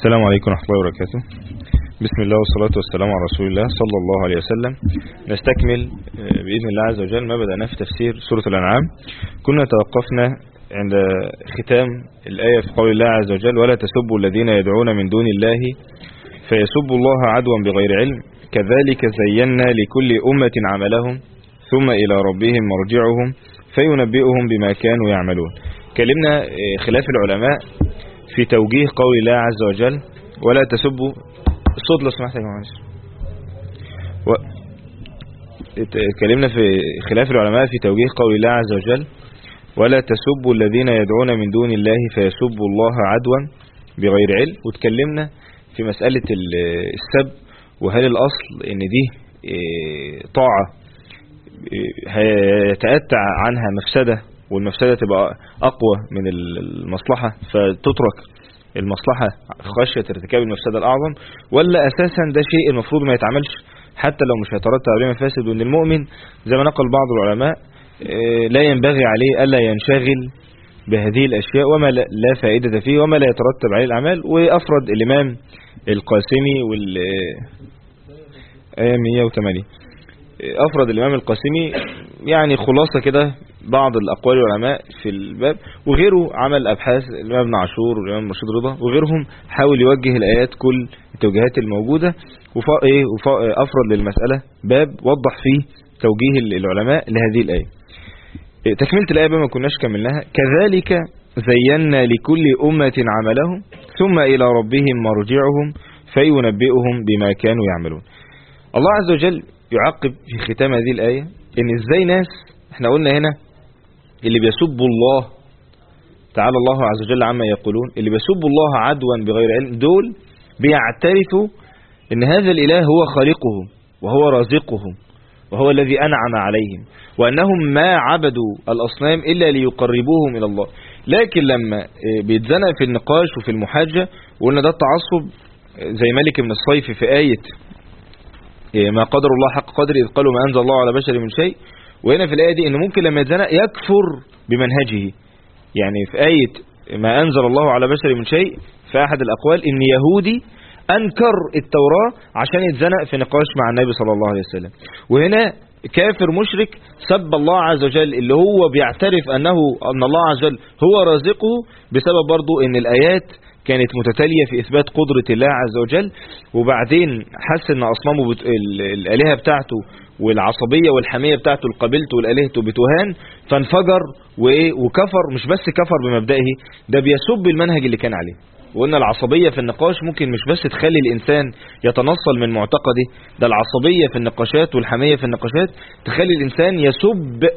السلام عليكم ورحمة الله وبركاته. بسم الله والصلاة والسلام على رسول الله صلى الله عليه وسلم. نستكمل بإذن الله عز وجل ما بدأنا في تفسير سورة الأنعام. كنا توقفنا عند ختام الآية في قول الله عز وجل: ولا تسبوا الذين يدعون من دون الله فيسبوا الله عدوا بغير علم كذلك زينا لكل أمة عملهم ثم إلى ربهم مرجعهم فينبئهم بما كانوا يعملون. كلمنا خلاف العلماء في توجيه قول الله عز وجل: ولا تسبوا الصوت لو سمحت يا جماعه. اتكلمنا في خلاف العلماء في توجيه قول الله عز وجل: ولا تسبوا الذين يدعون من دون الله فيسبوا الله عدوا بغير علم. واتكلمنا في مسألة السب، وهل الأصل ان دي طاعة هيتأتى عنها مفسدة، والمفسدة تبقى أقوى من المصلحة فتترك المصلحة خشية ارتكاب المفسدة الأعظم، ولا أساسا ده شيء المفروض ما يتعملش حتى لو مش هيترتب عليه مفاسد، وأن المؤمن زي ما نقل بعض العلماء لا ينبغي عليه ألا ينشغل بهذه الأشياء وما لا فائدة فيه وما لا يترتب عليه الأعمال. وأفرد الإمام القاسمي آية 108 أفرد الإمام القاسمي يعني خلاصة كده بعض الأقوال العلماء في الباب، وغيره عمل أبحاث الإمام ابن عاشور والإمام رشيد رضا وغيرهم حاول يوجه الآيات كل التوجيهات الموجودة، وأفرد للمسألة باب وضح فيه توجيه العلماء لهذه الآية. تكملة الآية بما كناش كملناها: كذلك زينا لكل أمة عملهم ثم إلى ربهم مرجعهم فينبئهم بما كانوا يعملون. الله عز وجل يعقب في ختام هذه الآية إن إزاي ناس، احنا قلنا هنا اللي بيسبوا الله تعالى الله عز وجل عما يقولون، اللي بيسبوا الله عدوا بغير علم دول بيعترفوا إن هذا الإله هو خالقهم وهو رازقهم وهو الذي أنعم عليهم، وأنهم ما عبدوا الأصنام إلا ليقربوهم إلى الله. لكن لما بيتزنق في النقاش وفي المحاجة، وقلنا ده التعصب زي مالك بن الصيف في آية ما قدر الله حق قدر إذ قالوا ما أنزل الله على بشر من شيء، وهنا في الآية دي إن ممكن لما يتزنق يكفر بمنهجه. يعني في آية ما أنزل الله على بشر من شيء في أحد الأقوال إن يهودي أنكر التوراة عشان يتزنق في نقاش مع النبي صلى الله عليه وسلم، وهنا كافر مشرك سب الله عز وجل اللي هو بيعترف أن الله عز وجل هو رازقه، بسبب برضو إن الآيات كانت متتالية في إثبات قدرة الله عز وجل، وبعدين حس إن أصنامه الآلهة بتاعته والعصبية والحمية بتاعته القبيلته والآلهته بتهان، فانفجر وكفر. مش بس كفر بمبدئه، ده بيسب المنهج اللي كان عليه. وقلنا العصبية في النقاش ممكن مش بس تخلي الإنسان يتنصل من معتقده، ده العصبية في النقاشات والحمية في النقاشات تخلي الإنسان يسب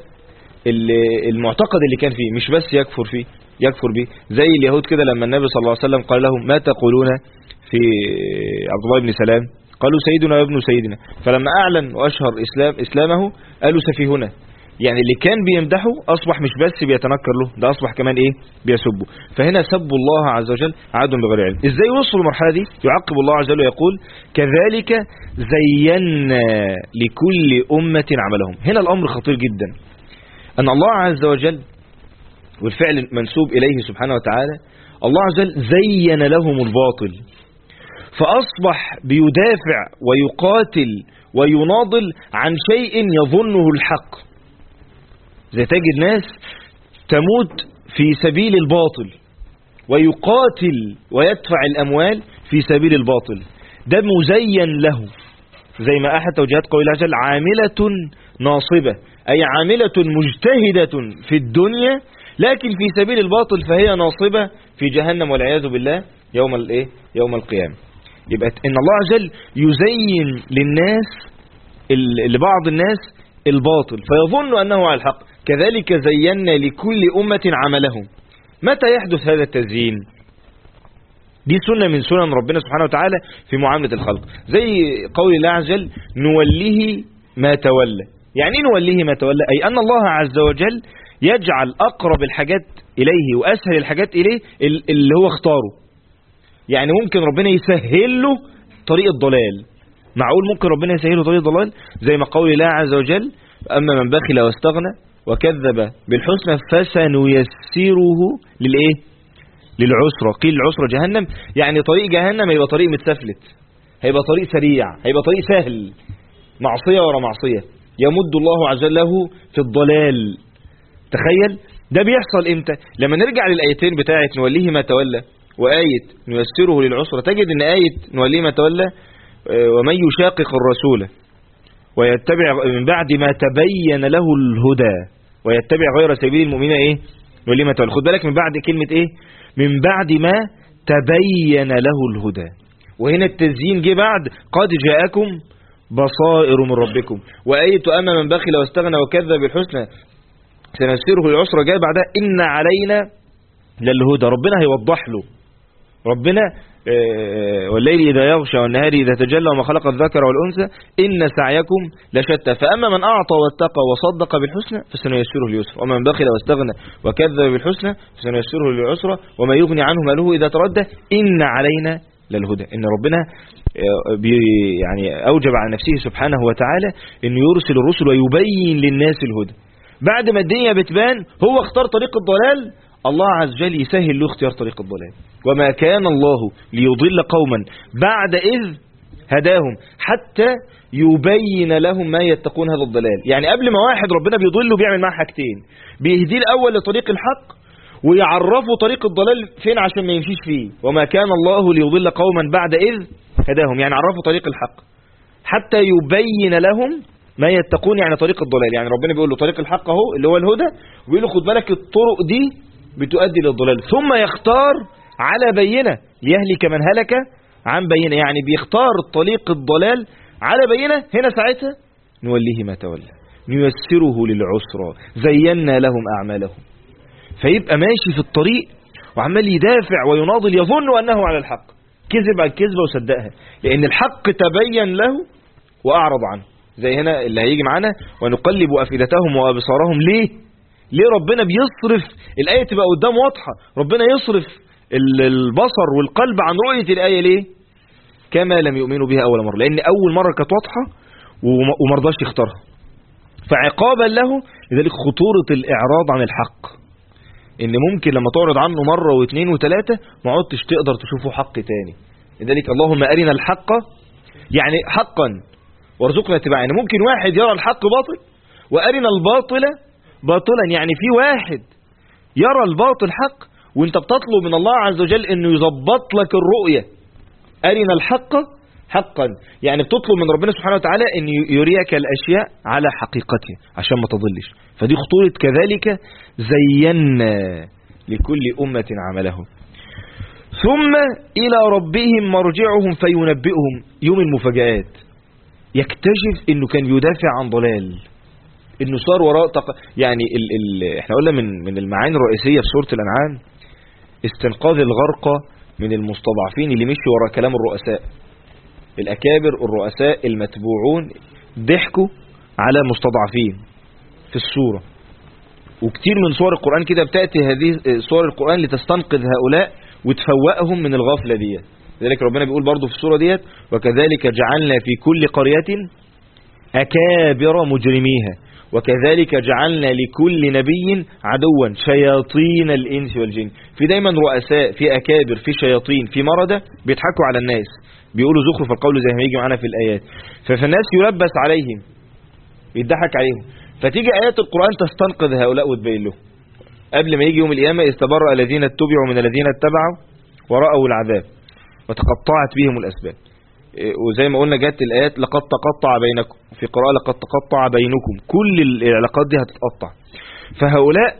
المعتقد اللي كان فيه، مش بس يكفر به. زي اليهود كده لما النبي صلى الله عليه وسلم قال لهم: ما تقولون في عبد الله بن سلام؟ قالوا: سيدنا وابن سيدنا. فلما أعلن وأشهر إسلامه قالوا: سفيهنا. يعني اللي كان بيمدحه أصبح مش بس بيتنكر له، ده أصبح كمان بيسبه. فهنا سبوا الله عز وجل عدوا بغير علم. إزاي وصلوا المرحلة دي؟ يعقب الله عز وجل ويقول: كذلك زينا لكل أمة عملهم. هنا الأمر خطير جدا، أن الله عز وجل والفعل منسوب إليه سبحانه وتعالى، الله عز وجل زين لهم الباطل، فأصبح بيدافع ويقاتل ويناضل عن شيء يظنه الحق. زي تجد ناس تموت في سبيل الباطل ويقاتل ويدفع الأموال في سبيل الباطل، ده مزين له. زي ما أحد توجيهات قول الله عز وجل: عاملة ناصبة، أي عاملة مجتهدة في الدنيا لكن في سبيل الباطل فهي ناصبة في جهنم والعياذ بالله يوم القيامة. يبقى إن الله عز وجل يزين لبعض الناس الباطل فيظن أنه على الحق. كذلك زينا لكل أمة عملهم. متى يحدث هذا التزيين؟ دي سنة من سنن ربنا سبحانه وتعالى في معاملة الخلق. زي قول الله عز وجل: نوليه ما تولى. يعني ايه نوليه ما تولى؟ أي أن الله عز وجل يجعل أقرب الحاجات إليه وأسهل الحاجات إليه اللي هو اختاره. يعني ممكن ربنا يسهل له طريق الضلال. معقول ممكن ربنا يسهل له طريق الضلال؟ زي ما قول الله عز وجل: أما من بخل واستغنى وكذب بالحسنى فسنيسره للعسرة. قيل العسرة جهنم، يعني طريق جهنم هيبقى طريق متسفلت، هيبقى طريق سريع، هيبقى طريق سهل، معصية ورا معصية، يمد الله عز وجل له في الضلال. تخيل ده بيحصل امتى؟ لما نرجع للآيتين بتاعت نوليه ما تولى وآية نيسره للعسرة، تجد ان آية نوليه ما تولى ومن يشاقق الرسول ويتبع من بعد ما تبين له الهدى ويتبع غير سبيل المؤمنين ايه نوليه ما تولى. خد بالك من بعد كلمة ايه؟ من بعد ما تبين له الهدى، وهنا التزيين جه بعد قد جاءكم بصائر من ربكم. وآية أما من بخل واستغنى وكذب بالحسنى سنسره للعسرى جاء بعدها إن علينا للهدى. ربنا هيوضح له، ربنا والليل إذا يغشى والنهار إذا تجلى وما خلق الذكر والأنثى إن سعيكم لشتى. فأما من أعطى واتقى وصدق بالحسنى فسنيسره لليسرى، ومن بخل واستغنى وكذب بالحسنى فسنيسره للعسرى وما يغني عنه ماله إذا تردى إن علينا للهدى. إن ربنا يعني أوجب على نفسه سبحانه وتعالى أن يرسل الرسل ويبين للناس الهدى. بعد ما الدنيا بتبان هو اختار طريق الضلال، الله عز وجل يسهل له اختيار طريق الضلال. وما كان الله ليضل قوما بعد إذ هداهم حتى يبين لهم ما يتقون هذا الضلال. يعني قبل ما واحد ربنا بيضله بيعمل معه حاجتين، بيهديه الأول لطريق الحق ويعرفوا طريق الضلال فين عشان ما يمشيش فيه. وما كان الله ليضل قوما بعد إذ هداهم، يعني عرفوا طريق الحق حتى يبين لهم ما يتقون، يعني طريق الضلال. يعني ربنا بيقول له طريق الحق اهو اللي هو الهدى، وبيقول له خد بالك الطرق دي بتؤدي للضلال، ثم يختار على بينة ليهلك من هلك عن بينة. يعني بيختار طريق الضلال على بينة. هنا ساعتها نوليه ما تولى نيسره للعسرى زينا لهم أعمالهم. فيبقى ماشي في الطريق وعمال يدافع ويناضل يظن أنه على الحق، كذب على الكذبة وصدقها، لأن الحق تبين له وأعرض عنه. زي هنا اللي هيجي معانا ونقلب أفئدتهم وأبصارهم. ليه ربنا بيصرف الآية تبقى قدام واضحة؟ ربنا يصرف البصر والقلب عن رؤية الآية ليه؟ كما لم يؤمنوا بها أول مرة، لأن أول مرة كانت واضحة ومرضاش يختارها، فعقابا له. لذلك خطورة الإعراض عن الحق، إن ممكن لما تعرض عنه مرة واثنين وثلاثة ما عدتش تقدر تشوفه حق تاني. لذلك اللهم أرنا الحق يعني حقا وارزقنا اتباعه. يعني ممكن واحد يرى الحق باطل وأرنا الباطل باطلا، يعني في واحد يرى الباطل حق وانت بتطلب من الله عز وجل انه يظبط لك الرؤية. أرنا الحق حقا، يعني بتطلب من ربنا سبحانه وتعالى ان يريك الاشياء على حقيقتها عشان ما تضلش. فدي خطورة كذلك زينا لكل أمة عملهم ثم إلى ربهم مرجعهم فينبئهم. يوم المفاجآت يكتشف انه كان يدافع عن ضلال، انه صار وراء يعني احنا قلنا من المعاني الرئيسية في سورة الأنعام استنقاذ الغرقى من المستضعفين اللي مشوا وراء كلام الرؤساء الأكابر. الرؤساء المتبوعون ضحكوا على مستضعفين في السورة، وكتير من سور القرآن كده بتأتي هذه سور القرآن لتستنقذ هؤلاء وتفوقهم من الغفلة دي. لذلك ربنا بيقول برضو في السورة ديت وكذلك جعلنا في كل قرية أكابر مجرميها وكذلك جعلنا لكل نبي عدوا شياطين الإنس والجن. في دايما رؤساء، في أكابر، في شياطين، في مردة بيضحكوا على الناس، بيقولوا زخرف القول زي ما يجي معنا في الآيات. فالناس يلبس عليهم، يضحك عليهم، فتيجي آيات القرآن تستنقذ هؤلاء وتبين لهم قبل ما يجي يوم القيامة استبرأ الذين اتبعوا من الذين اتبعوا ورأوا العذاب وتقطعت بهم الأسباب. وزي ما قلنا جت الآيات لقد تقطع بينكم، في قراءة لقد تقطع بينكم، كل العلاقات دي هتتقطع. فهؤلاء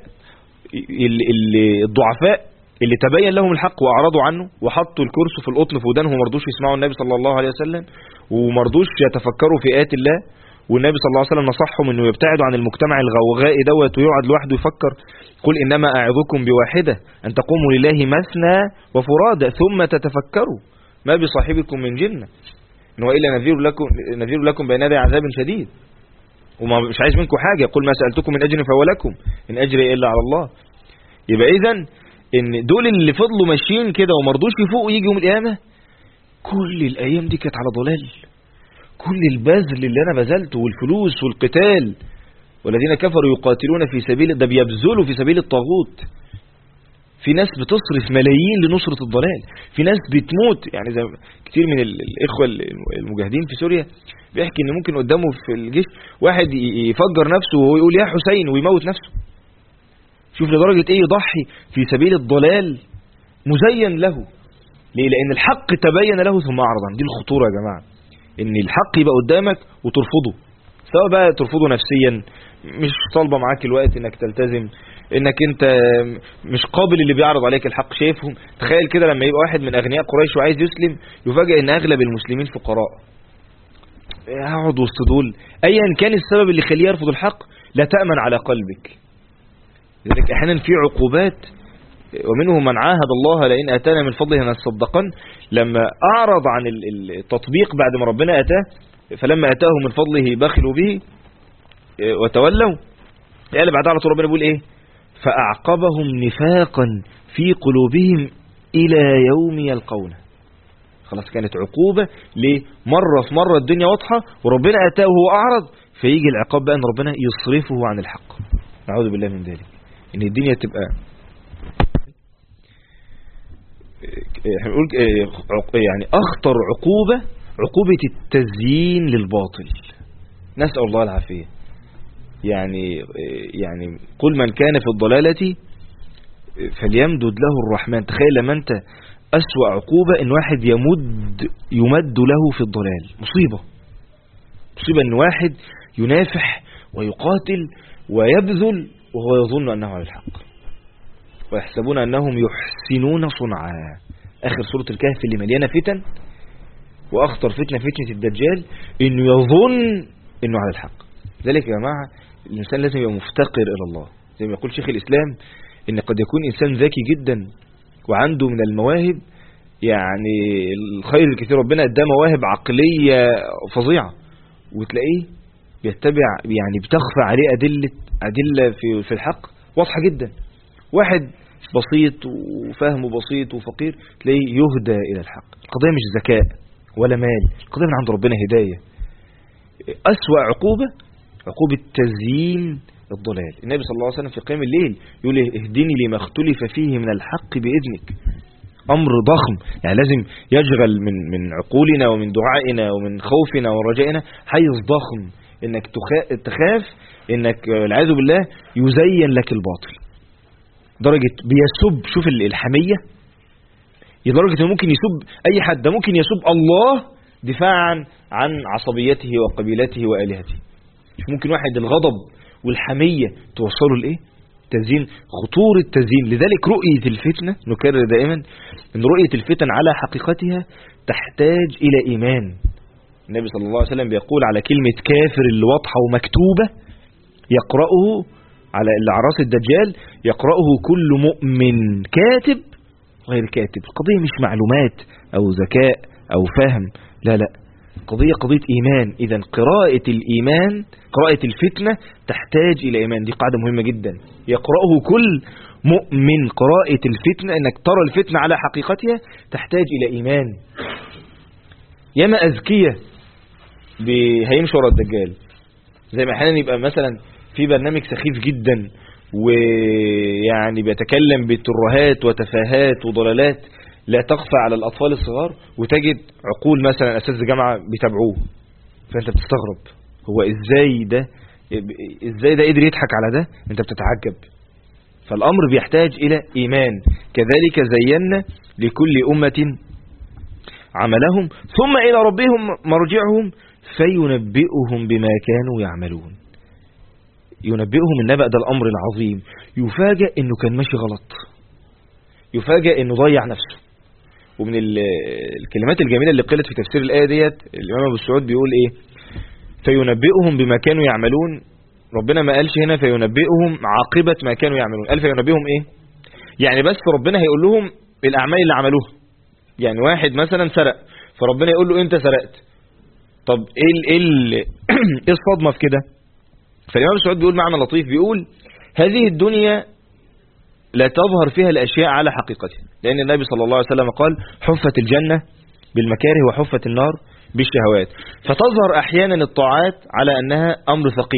الضعفاء اللي تبين لهم الحق وأعرضوا عنه وحطوا الكرسي في القطن في ودانهم ومرضوش يسمعوا النبي صلى الله عليه وسلم ومرضوش يتفكروا في آيات الله، والنبي صلى الله عليه وسلم نصحهم انه يبتعدوا عن المجتمع الغوغائي دوت ويقعد لوحده يفكر. قل انما اعظكم بواحدة ان تقوموا لله مثنى وفرادى ثم تتفكروا ما بصاحبكم من جنة ان هو الا نذير لكم بين يدي عذاب شديد. وما مش عايز منكم حاجة، قل ما سألتكم من اجر فهو لكم ان اجري الا على الله. يبقى اذا ان دول اللي فضلوا ماشيين كده ومرضوش يفوقوا يجي يوم القيامة كل الايام دي كانت على ضلال. كل البذل اللي انا بذلته والفلوس والقتال والذين كفروا يقاتلون في سبيل، ده بيبذلوا في سبيل الطاغوت. في ناس بتصرف ملايين لنصرة الضلال، في ناس بتموت. يعني زي كتير من الإخوة المجاهدين في سوريا بيحكي ان ممكن قدامه في الجيش واحد يفجر نفسه ويقول يا حسين ويموت نفسه. شوف لدرجة ايه يضحي في سبيل الضلال مزين له. ليه؟ لان الحق تبين له ثم اعرض عنه. دي الخطورة يا جماعة، ان الحق يبقى قدامك وترفضه، سواء بقى ترفضه نفسيا، مش طالبة معاك الوقت انك تلتزم، انك انت مش قابل اللي بيعرض عليك الحق شايفهم. تخيل كده لما يبقى واحد من اغنياء قريش وعايز يسلم، يفاجئ ان اغلب المسلمين فقراء. هقعد وسط دول ايا كان السبب اللي يخليه يرفض الحق، لا تأمن على قلبك. لذلك احيانا في عقوبات، ومنهم من عاهد الله لئن اتانا من فضله لنصدقن. لما اعرض عن التطبيق بعد ما ربنا اتاه، فلما اتاهم من فضله بخلوا به وتولوا. قال بعدها على طول ربنا بيقول ايه؟ فاعقبهم نفاقا في قلوبهم الى يوم يلقونه. خلاص كانت عقوبة ليه؟ مرة في مرة الدنيا واضحة وربنا اتاه وهو اعرض، فيجي العقاب بقى ان ربنا يصرفه عن الحق. نعوذ بالله من ذلك، ان الدنيا تبقى يعني اخطر عقوبة التزيين للباطل. نسأل الله العافية. يعني قل من كان في الضلالة فليمدد له الرحمن. تخيل لما انت أسوأ عقوبة ان واحد يمد له في الضلال. مصيبة ان واحد ينافح ويقاتل ويبذل وهو يظن انه على الحق، ويحسبون انهم يحسنون صنعا. اخر سورة الكهف اللي مليانة فتن، واخطر فتنة الدجال، انه يظن انه على الحق. ذلك يا جماعة الانسان لازم يبقى مفتقر الى الله. زي ما يقول شيخ الاسلام ان قد يكون انسان ذكي جدا وعنده من المواهب يعني الخير الكثير، ربنا اداه مواهب عقلية فظيعة، وتلاقيه يتبع يعني بتخفى عليه أدلة في الحق واضحة جدا. واحد بسيط وفهمه بسيط وفقير تلاقيه يهدى إلى الحق. القضية مش ذكاء ولا مال، القضية من عند ربنا هداية. أسوأ عقوبة تزيين الضلال. النبي صلى الله عليه وسلم في قيام الليل يقول اهدني لما اختلف فيه من الحق بإذنك. أمر ضخم، يعني لازم يشغل من عقولنا ومن دعائنا ومن خوفنا ورجائنا حيز ضخم، انك تخاف انك والعياذ بالله يزين لك الباطل. درجة بيسب، شوف الحمية، لدرجة انه ممكن يسب اي حد. ده ممكن يسب الله دفاعا عن عصبيته وقبيلته وآلهته. ممكن واحد الغضب والحمية توصله لإيه؟ تزيين، خطورة تزيين. لذلك رؤية الفتنة، نكرر دائما ان رؤية الفتن على حقيقتها تحتاج الى ايمان. النبي صلى الله عليه وسلم بيقول على كلمة كافر اللي واضحة ومكتوبة يقرأه على اللي على راس الدجال، يقرأه كل مؤمن كاتب غير كاتب. القضية مش معلومات او ذكاء او فهم، لا، قضية إيمان. إذا قراءة الإيمان، قراءة الفتنة تحتاج إلى إيمان. دي قاعدة مهمة جدا، يقرأه كل مؤمن. قراءة الفتنة انك ترى الفتنة على حقيقتها تحتاج إلى إيمان. ياما أذكية هيمشوا ورا الدجال، زي ما احيانا يبقى مثلا في برنامج سخيف جدا ويعني بيتكلم بترهات وتفاهات وضلالات لا تخفى على الأطفال الصغار، وتجد عقول مثلا أساتذة جامعة بيتابعوه، فأنت بتستغرب هو إزاي ده قدر يضحك على ده، أنت بتتعجب. فالأمر بيحتاج إلى إيمان. كذلك زينا لكل أمة عملهم ثم إلى ربهم مرجعهم فينبئهم بما كانوا يعملون. ينبئهم النبأ ده الأمر العظيم. يفاجأ إنه كان ماشي غلط، يفاجأ إنه ضيع نفسه. ومن الكلمات الجميلة اللي قلت في تفسير الآية ديت، الإمام أبو السعود بيقول إيه؟ فينبئهم بما كانوا يعملون. ربنا ما قالش هنا فينبئهم عاقبة ما كانوا يعملون، قال فينبئهم إيه؟ يعني بس ربنا هيقول لهم الأعمال اللي عملوها. يعني واحد مثلا سرق، فربنا يقول له أنت سرقت. طب إيه الصدمة في كده؟ فالإمام أبو السعود بيقول معنى لطيف، بيقول هذه الدنيا لا تظهر فيها الأشياء على حقيقتها، لأن النبي صلى الله عليه وسلم قال حفت الجنة بالمكاره وحفت النار بالشهوات. فتظهر أحيانا الطاعات على أنها أمر ثقيل،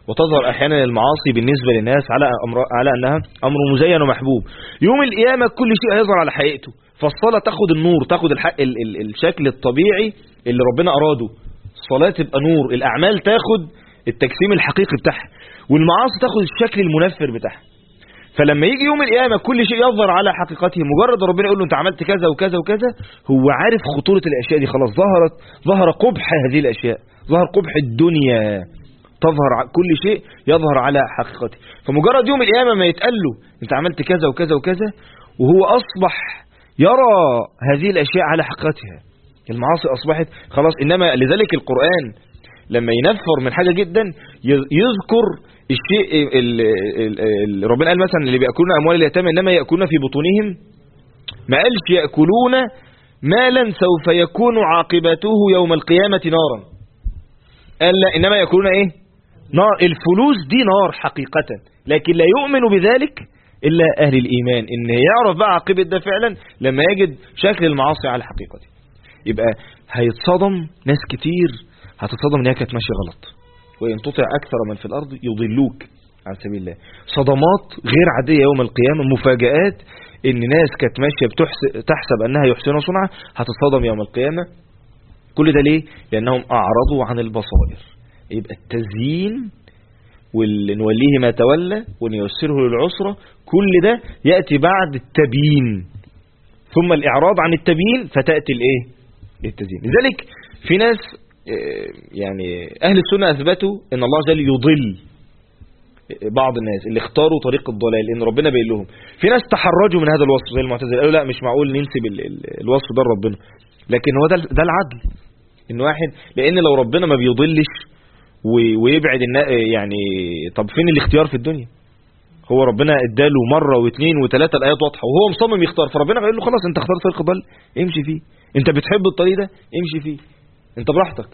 وتظهر أحيانا المعاصي بالنسبة للناس على أنها أمر مزين ومحبوب. يوم القيامة كل شيء هيظهر على حقيقته، فالصلاة تاخد النور، تاخد الشكل الطبيعي اللي ربنا أراده، الصلاة تبقى نور، الأعمال تاخد التجسيم الحقيقي بتاعها، والمعاصي تاخد الشكل المنفر بتاعها. فلما يجي يوم القيامة كل شيء يظهر على حقيقته، مجرد ربنا يقول له انت عملت كذا وكذا وكذا، هو عارف خطورة الأشياء دي، خلاص ظهر قبح هذه الأشياء، ظهر قبح الدنيا، تظهر كل شيء يظهر على حقيقته. فمجرد يوم القيامة ما يتقال له انت عملت كذا وكذا وكذا، وهو أصبح يرى هذه الأشياء على حقيقتها، المعاصي أصبحت خلاص. إنما لذلك القرآن لما ينفر من حاجة جدا يذكر الشيء اللي ربنا قال مثلا اللي بيأكلون أموال اليتامى إنما يأكلون في بطونهم، ما قالش يأكلون مالا سوف يكون عاقبته يوم القيامة نارا، قال لا إنما يأكلون إيه؟ نار. الفلوس دي نار حقيقة، لكن لا يؤمن بذلك إلا أهل الإيمان، إن يعرف بقى عاقبة ده فعلا لما يجد شكل المعاصي على حقيقته. يبقى هيتصدم ناس كتير، هتتصدم إنها كانت ماشية غلط، وإن تطع أكثر من في الأرض يضلوك عن سبيل الله. صدمات غير عادية يوم القيامة، مفاجآت، إن ناس كانت ماشية تحسب أنها يحسن صنعا هتتصدم يوم القيامة. كل ده ليه؟ لأنهم أعرضوا عن البصائر. يبقى التزيين واللي نوليه ما تولى ونيسره للعسرة، كل ده يأتي بعد التبيين، ثم الإعراض عن التبيين فتأتي التزيين. لذلك في ناس يعني أهل السنة أثبتوا أن الله جل يضل بعض الناس اللي اختاروا طريق الضلال، لأن ربنا بيقول لهم. في ناس تحرجوا من هذا الوصف زي المعتزلة، قالوا لا مش معقول ننسب الوصف ده لربنا، لكن هو ده العدل. إن واحد، لأن لو ربنا ما بيضلش ويبعد يعني طب فين الاختيار في الدنيا؟ هو ربنا اداله مرة واثنين وثلاثة الآيات واضحة، وهو مصمم يختار، فربنا بيقول له خلاص انت اخترت طريق الضل امشي فيه، انت بتحب الطريق ده امشي فيه، انت براحتك.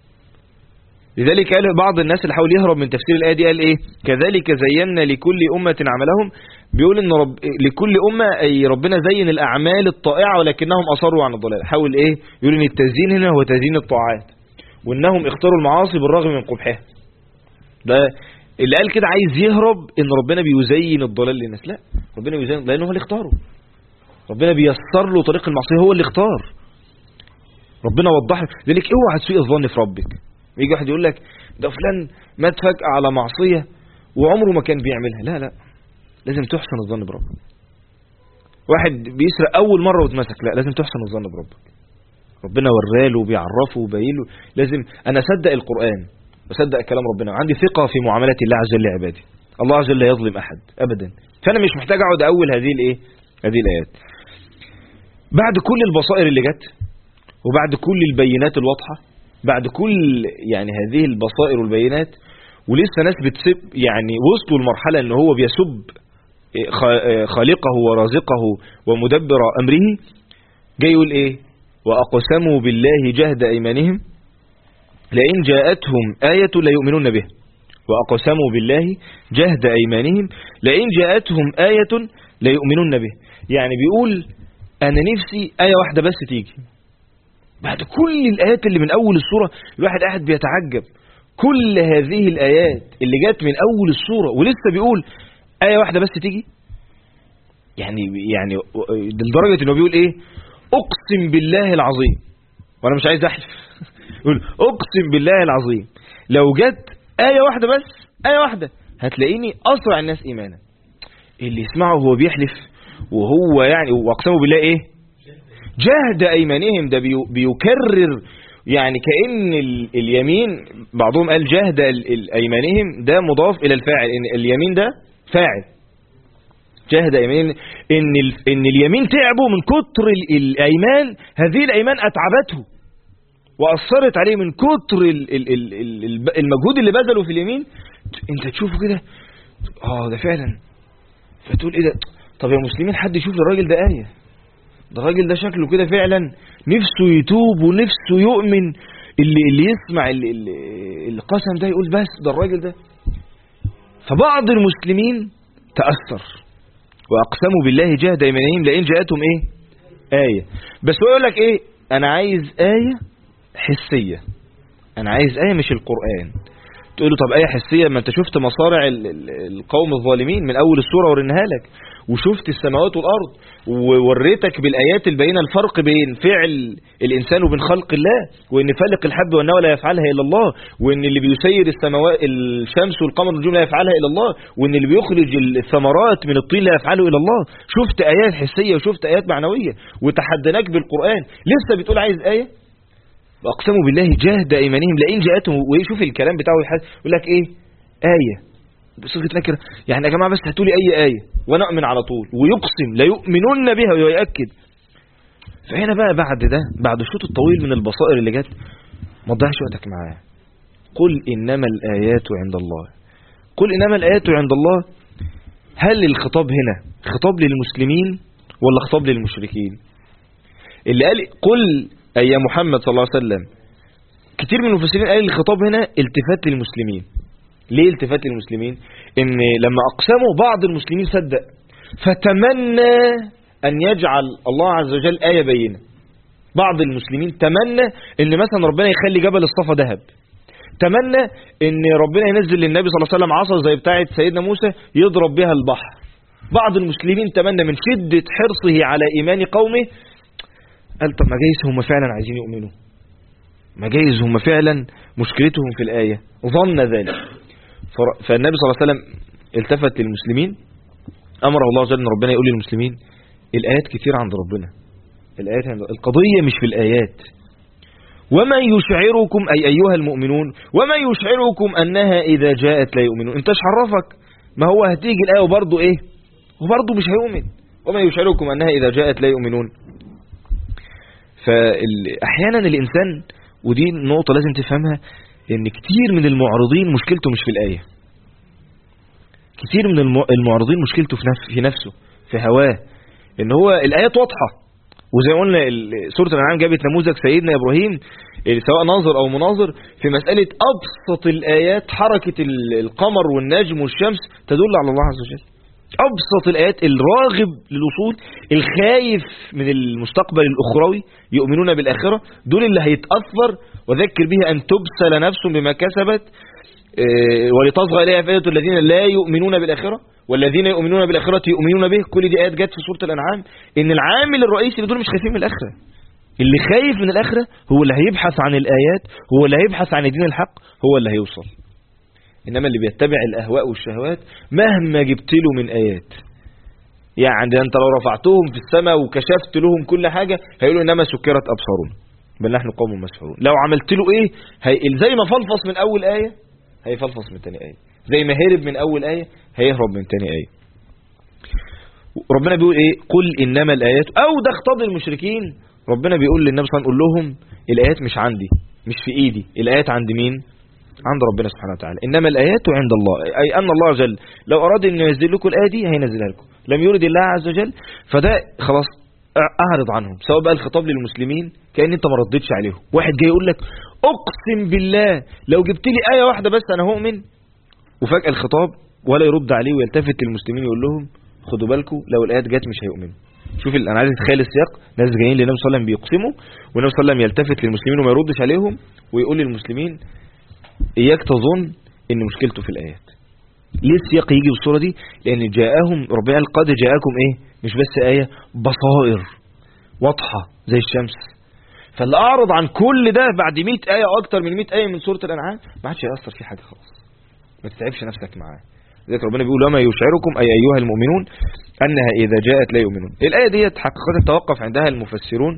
لذلك قال بعض الناس اللي حاول يهرب من تفسير الآية دي قال ايه؟ كذلك زينا لكل أمة عملهم. بيقول ان لكل أمة اي ربنا زين الأعمال الطائعة ولكنهم أصروا عن الضلال. حاول ايه؟ يقول ان التزيين هنا هو تزيين الطاعات، وانهم اختاروا المعاصي بالرغم من قبحها. ده اللي قال كده عايز يهرب ان ربنا بيزين الضلال للناس. لا، ربنا بيزين لانه هو اللي اختاره، ربنا بيسر له طريق المعصيه، هو اللي اختار، ربنا وضح له. لذلك اوعى تسيء الظن في ربك. يجي واحد يقول لك ده فلان مات فجأة على معصيه وعمره ما كان بيعملها، لا لازم تحسن الظن بربك. واحد بيسرق اول مره واتمسك، لا لازم تحسن الظن بربك، ربنا وراله وبيعرفه وبايله. لازم انا اصدق القرآن وصدق كلام ربنا، عندي ثقة في معاملة الله عز وجل لعباده. الله عز وجل لا يظلم أحد أبدا، فأنا مش محتاج أقعد أول هذه الآيات. بعد كل البصائر اللي جت، وبعد كل البينات الواضحة، بعد كل يعني هذه البصائر والبينات، ولسه ناس بتسب، يعني وصلوا لمرحلة أنه هو بيسب خالقه ورازقه ومدبر أمره، جاي يقول إيه؟ وأقسموا بالله جهد أيمانهم لئن جاءتهم آية لا يؤمنون به. وأقسموا بالله جهد أيمانهم لئن جاءتهم آية لا يؤمنون به. يعني بيقول أنا نفسي آية واحدة بس تيجي. بعد كل الآيات اللي من أول السورة الواحد قاعد بيتعجب، كل هذه الآيات اللي جات من أول السورة ولسه بيقول آية واحدة بس تيجي. يعني لدرجة إنه بيقول إيه؟ أقسم بالله العظيم، وأنا مش عايز أحلف، يقول أقسم بالله العظيم لو جت آية واحدة بس، آية واحدة، هتلاقيني أسرع الناس إيمانا. اللي يسمعه وهو بيحلف وهو يعني وأقسموا بالله إيه؟ جهد أيمانهم، ده بيكرر، يعني كأن اليمين، بعضهم قال جهد أيمانهم ده مضاف إلى الفاعل، إن اليمين ده فاعل. جهد أيمانهم إن اليمين تعبوا من كتر الأيمان، هذه الأيمان أتعبته وأثرت عليه من كتر المجهود اللي بذلوا في اليمين. انت تشوفه كده ده فعلا، فتقول ايه ده؟ طب يا مسلمين حد يشوف الراجل ده آية، ده الراجل ده شكله كده فعلا نفسه يتوب ونفسه يؤمن، اللي يسمع القسم ده يقول بس ده الراجل ده. فبعض المسلمين تأثر، وأقسموا بالله جهد أيمانهم لئن جاءتهم ايه؟ آية. بس هو يقول لك ايه؟ انا عايز آية حسية، انا عايز آية مش القرآن. تقول له طب آية حسية، ما انت شفت مصارع القوم الظالمين من أول السورة ورنها لك، وشفت السماوات والأرض، ووريتك بالآيات البينة الفرق بين فعل الإنسان وبين خلق الله، وإن فلق الحب والنوى لا يفعلها إلا الله، وإن اللي بيسير السماوات الشمس والقمر والنجوم لا يفعلها إلا الله، وإن اللي بيخرج الثمرات من الطين لا يفعله إلا الله. شفت آيات حسية وشفت آيات معنوية، وتحدناك بالقرآن، لسه بتقول عايز آية؟ واقسموا بالله جهد ايمانهم لئن جاءتهم. ويشوف الكلام بتاعه يقول لك ايه؟ آية بصيغه نكره، يعني يا جماعه بس هاتوا لي اي آية وانا اؤمن على طول، ويقسم لا يؤمنون بها ويؤكد. فهنا بقى بعد الشوط الطويل من البصائر اللي جت، ما تضيعش وقتك معاه. قل انما الايات عند الله، قل انما الايات عند الله. هل الخطاب هنا خطاب للمسلمين ولا خطاب للمشركين؟ اللي قال قل أي يا محمد صلى الله عليه وسلم، كتير من المفسرين قال الخطاب هنا التفات للمسلمين. ليه التفات للمسلمين؟ ان لما اقسموا بعض المسلمين صدق، فتمنى ان يجعل الله عز وجل آية بينة. بعض المسلمين تمنى ان مثلا ربنا يخلي جبل الصفا ذهب، تمنى ان ربنا ينزل للنبي صلى الله عليه وسلم عصا زي بتاعه سيدنا موسى يضرب بها البحر. بعض المسلمين تمنى من شدة حرصه على ايمان قومه، قال طب ما جايز هم فعلا عايزين يؤمنوا، ما جايز هم فعلا مشكلتهم في الآية، ظن ذلك. فالنبي صلى الله عليه وسلم التفت للمسلمين، أمره الله جل ان ربنا يقول للمسلمين الآيات كتير عند ربنا، الآيات عند القضية مش في الآيات. وما يشعركم أي أيها المؤمنون، وما يشعركم أنها إذا جاءت لا يؤمنون. انتش عرفك؟ ما هو هتيجي الآية وبرضه إيه؟ وبرضه مش هيؤمن. وما يشعركم أنها إذا جاءت لا يؤمنون. فأحيانا الإنسان، ودي نقطة لازم تفهمها، إن كتير من المعرضين مشكلته مش في الآية. كتير من المعرضين مشكلته في نفسه، في هواه، إن هو الآيات واضحة. وزي ما قلنا سورة الأنعام جابت نموذج سيدنا إبراهيم، سواء ناظر أو مناظر، في مسألة أبسط الآيات، حركة القمر والنجم والشمس تدل على الله عز وجل. أبسط الآيات، الراغب للوصول، الخايف من المستقبل الأخروي، يؤمنون بالآخرة، دول اللي هيتأثر. وذكر به أن تبسل نفس بما كسبت ولتصغى إليها أفئدة الذين لا يؤمنون بالآخرة والذين يؤمنون بالآخرة يؤمنون به. كل دي آيات جت في سورة الأنعام، إن العامل الرئيسي دول مش خايفين من الآخرة. اللي خايف من الآخرة هو اللي هيبحث عن الآيات، هو اللي هيبحث عن الدين الحق، هو اللي هيوصل. إنما اللي بيتبع الأهواء والشهوات مهما جبت له من آيات، يعني أنت لو رفعتهم في السماء وكشفت لهم كل حاجة هيقولوا إنما سكرت أبصارون بل نحن قوم مسحورون. لو عملت له إيه زي ما فلفص من أول آية هيفلفص من تاني آية، زي ما هرب من أول آية هيهرب من تاني آية. ربنا بيقول إيه؟ قل إنما الآيات، أو ده خطاب المشركين. ربنا بيقول للنبي صلى الله عليه وسلم قول لهم الآيات مش عندي، مش في إيدي، الآيات عند مين؟ عند ربنا سبحانه وتعالى. إنما الآيات عند الله، أي أن الله جل لو أراد أن ينزل لكم الآية دي هينزلها لكم، لم يرد الله عز وجل فده خلاص أعرض عنهم. سواء بقى الخطاب للمسلمين كأن أنت ما ردتش عليهم، واحد جاي يقول لك أقسم بالله لو جبت لي آية واحدة بس أنا هؤمن، وفجأة الخطاب ولا يرد عليه ويلتفت للمسلمين يقول لهم خدوا بالكم لو الآيات جت مش هيؤمنوا. شوف أنا عايز أتخيل السياق، ناس جايين للنبي صلى الله عليه وسلم بيقسموا، والنبي صلى الله عليه وسلم يلتفت للمسلمين وما يردش عليهم ويقول للمسلمين إياك تظن إن مشكلته في الآيات. ليه السياق يجي بالصورة دي؟ لأن جاءهم ربنا قال قد جاءكم إيه؟ مش بس آية، بصائر واضحة زي الشمس. فاللي أعرض عن كل ده بعد 100 آية أو أكتر من 100 آية من سورة الأنعام ما عادش يأثر في حاجة خلاص، ما تتعبش نفسك معاه. لذلك ربنا بيقول وما يشعركم أي أيها المؤمنون أنها إذا جاءت لا يؤمنون. الآية دي حقيقة توقف عندها المفسرون،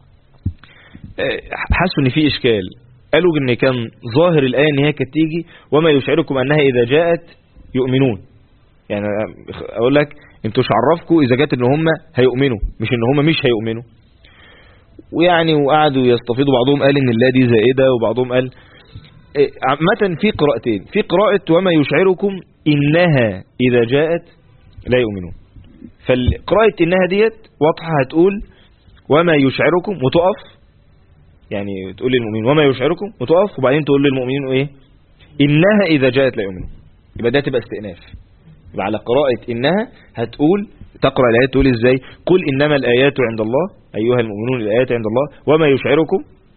حسوا إن في إشكال. قالوا إن كان ظاهر الآية إن هي كانت تيجي وما يشعركم أنها إذا جاءت يؤمنون، يعني أقول لك أنتوا عرفكم إذا جاءت إن هم هيؤمنوا مش إن هم مش هيؤمنوا. ويعني وقعدوا يستفيضوا، بعضهم قال إن الله دي زائدة وبعضهم قال عامة في قراءتين، في قراءة وما يشعركم إنها إذا جاءت لا يؤمنون. فالقراءة إنها ديت واضحة، هتقول وما يشعركم وتقف، يعني تقول للمؤمنين وما يشعركم وتقف، وبعدين تقول للمؤمنين ايه؟ انها اذا جاءت لا يؤمنون. يبقى ده تبقى استئناف. يبقى على قراءة انها هتقول تقرأ الآيات تقول ازاي؟ قل انما الآيات عند الله ايها المؤمنون، الآيات عند الله وما يشعركم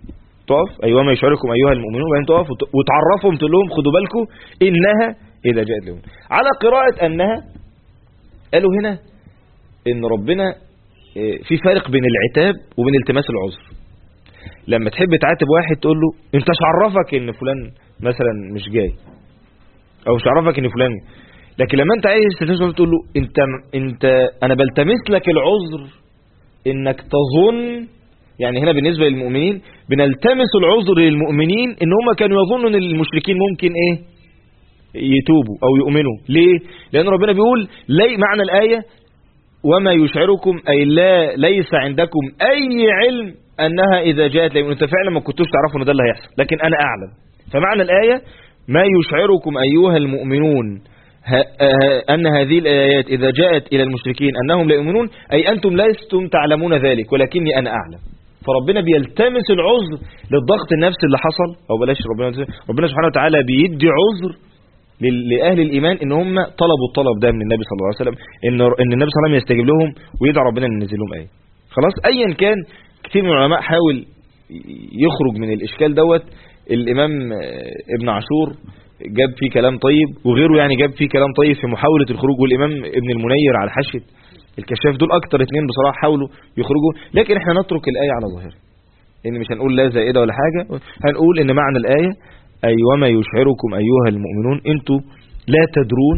تقف أيوما يشعركم أيها المؤمنون، وبعدين تقف وتعرفهم تقول لهم خدوا بالكم إنها إذا جاءت لهم. على قراءة أنها قالوا هنا إن ربنا في فرق بين العتاب وبين التماس العذر. لما تحب تعاتب واحد تقول له انت مش عرفك ان فلان مثلا مش جاي، او مش عرفك ان فلان، لكن لما انت عايز تلتمس تقول له انا بلتمس لك العذر انك تظن. يعني هنا بالنسبة للمؤمنين بنلتمس العذر للمؤمنين ان هم كانوا يظنوا ان المشركين ممكن ايه يتوبوا او يؤمنوا. ليه؟ لان ربنا بيقول معنى الآية وما يشعركم أي ليس عندكم أي علم أنها إذا جاءت لأن أنت فعلا ما كنتوش تعرفوا أن ده اللي هيحصل، لكن أنا أعلم. فمعنى الآية ما يشعركم أيها المؤمنون أن هذه الآيات إذا جاءت إلى المشركين أنهم لا يؤمنون، أي أنتم لستم تعلمون ذلك ولكني أنا أعلم. فربنا بيلتمس العذر للضغط النفسي اللي حصل، أو بلاش ربنا سبحانه وتعالى بيدي عذر لأهل الإيمان إن هم طلبوا الطلب ده من النبي صلى الله عليه وسلم، إن النبي صلى الله عليه وسلم يستجيب لهم ويدعى ربنا إن ينزل لهم آية. خلاص أيا كان، كثير من العلماء حاول يخرج من الإشكال دوت. الإمام ابن عاشور جاب فيه كلام طيب، وغيره يعني جاب فيه كلام طيب في محاولة الخروج، والإمام ابن المنير على حاشية الكشاف. دول أكتر اتنين بصراحة حاولوا يخرجوا، لكن احنا نترك الآية على ظاهرها، إن مش هنقول لا زائدة ولا حاجة، هنقول إن معنى الآية أي وما يشعركم أيها المؤمنون أنتوا لا تدرون،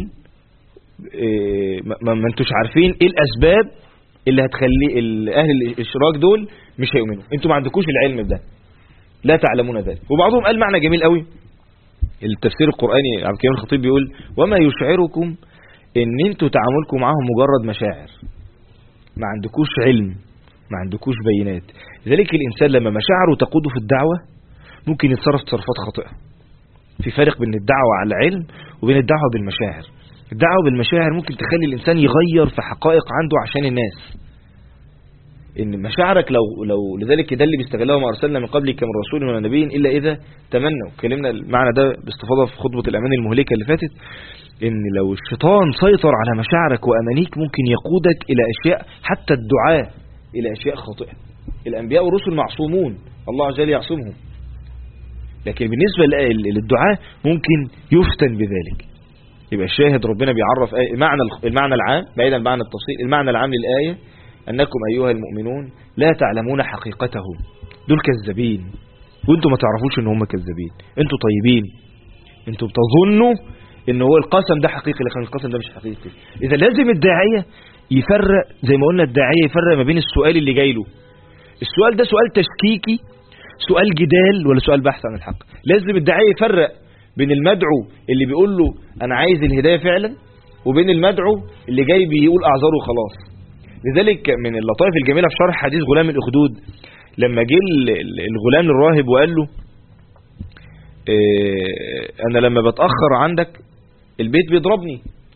ما انتوش عارفين إيه الأسباب اللي هتخلي أهل الإشراك دول مش هيؤمنوا، أنتوا ما عندكوش العلم ده، لا تعلمون ذلك. وبعضهم قال معنى جميل قوي، التفسير القرآني عبد الكريم الخطيب بيقول وما يشعركم إن أنتوا تعاملكم معهم مجرد مشاعر، ما عندكوش علم، ما عندكوش بينات. لذلك الإنسان لما مشاعره تقوده في الدعوة ممكن يتصرف تصرفات خاطئة. في فرق بين الدعوة على العلم وبين الدعوة بالمشاعر. الدعوة بالمشاعر ممكن تخلي الإنسان يغير في حقائق عنده عشان الناس. إن مشاعرك لو لذلك ده اللي بيستغلها وما أرسلنا من قبلك من رسول ولا نبي إلا إذا تمنوا. كلمنا المعنى ده باستفاضة في خطبة الأمان المهلكة اللي فاتت، إن لو الشيطان سيطر على مشاعرك وأمانيك ممكن يقودك إلى أشياء، حتى الدعاء إلى أشياء خاطئة. الأنبياء والرسل معصومون، الله عز وجل يعصمهم، لكن بالنسبة للدعاء ممكن يفتن بذلك. يبقى الشاهد ربنا بيعرف المعنى العام بعيدا عن التفصيل. المعنى العام للآية أنكم أيها المؤمنون لا تعلمون حقيقتهم، دول كذابين وانتم ما تعرفوش ان هم كذابين، انتم طيبين، انتم بتظنوا ان هو القسم ده حقيقي لكن القسم ده مش حقيقي. إذا لازم الداعية يفرق، زي ما قلنا الداعية يفرق ما بين السؤال اللي جاي له، السؤال ده سؤال تشكيكي، سؤال جدال، ولا سؤال بحث عن الحق. لازم الداعية يفرق بين المدعو اللي بيقول له أنا عايز الهداية فعلا، وبين المدعو اللي جاي بيقول أعذاره وخلاص. لذلك من اللطائف الجميلة في شرح حديث غلام الأخدود، لما جه الغلام للراهب وقال له أنا لما بتأخر عندك البيت بيضربني،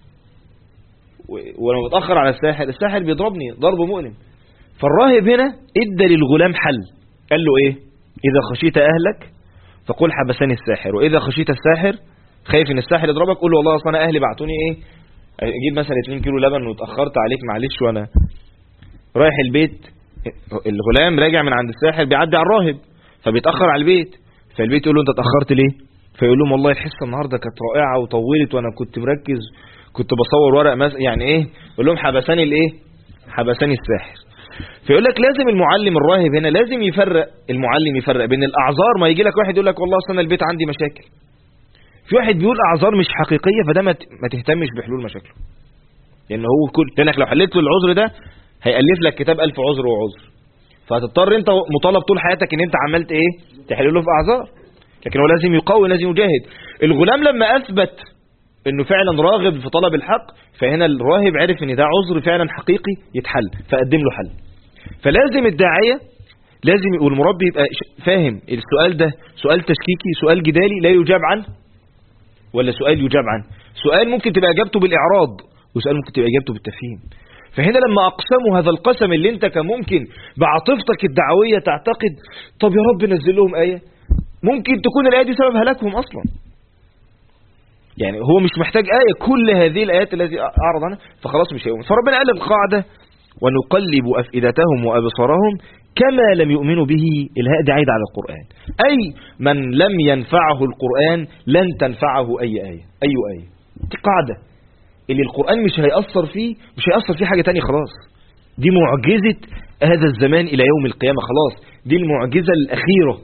ولما بتأخر على الساحر بيضربني ضرب مؤلم. فالراهب هنا ادى للغلام حل، قال له ايه؟ اذا خشيت اهلك فقل حبسني الساحر، واذا خشيت الساحر خايف ان الساحر يضربك قول له والله اصلا انا اهلي بعتوني ايه اجيب مثلا 2 كيلو لبن واتاخرت عليك معلش وانا رايح البيت. الغلام راجع من عند الساحر بيعدي على الراهب فبيتاخر على البيت، فالبيت يقول له انت اتاخرت ليه؟ فيقول لهم والله الحصه النهارده كانت رائعه وطولت وانا كنت مركز، كنت بصور ورق مثلا يعني ايه. يقول لهم حبسني الايه؟ حبسني الساحر. فيقول لك لازم المعلم الراهب هنا لازم يفرق، المعلم يفرق بين الاعذار. ما يجي لك واحد يقول لك والله اصلا البيت عندي مشاكل، في واحد بيقول اعذار مش حقيقيه، فده ما تهتمش بحلول مشاكله، لان هو لانك لو حليت له العذر ده هيالف لك كتاب 1000 عذر وعذر، فهتضطر انت مطالب طول حياتك ان انت عملت ايه؟ تحل له في اعذار. لكن هو لازم يقوي، لازم يجاهد. الغلام لما اثبت انه فعلا راغب في طلب الحق، فهنا الراهب عرف ان ده عذر فعلا حقيقي يتحل، فقدم له حل. فلازم الداعية لازم والمربي يبقى فاهم السؤال ده سؤال تشكيكي، سؤال جدالي لا يجاب عنه، ولا سؤال يجاب عنه. سؤال ممكن تبقى اجابته بالاعراض، وسؤال ممكن تبقى اجابته بالتفهيم. فهنا لما اقسموا هذا القسم اللي انت كان ممكن بعاطفتك الدعوية تعتقد طب يا رب نزل لهم آية، ممكن تكون الآية دي سبب هلاكهم اصلا. يعني هو مش محتاج آية، كل هذه الآيات التي أعرض عنها فخلاص مش هيؤمن. فربنا قال القاعدة ونقلب أفئدتهم وأبصارهم كما لم يؤمنوا به. الهاء دي عايدة على القرآن، أي من لم ينفعه القرآن لن تنفعه أي آية. أي آية دي قاعدة، اللي القرآن مش هيأثر فيه مش هيأثر فيه حاجة تانية خلاص. دي معجزة هذا الزمان إلى يوم القيامة، خلاص دي المعجزة الأخيرة.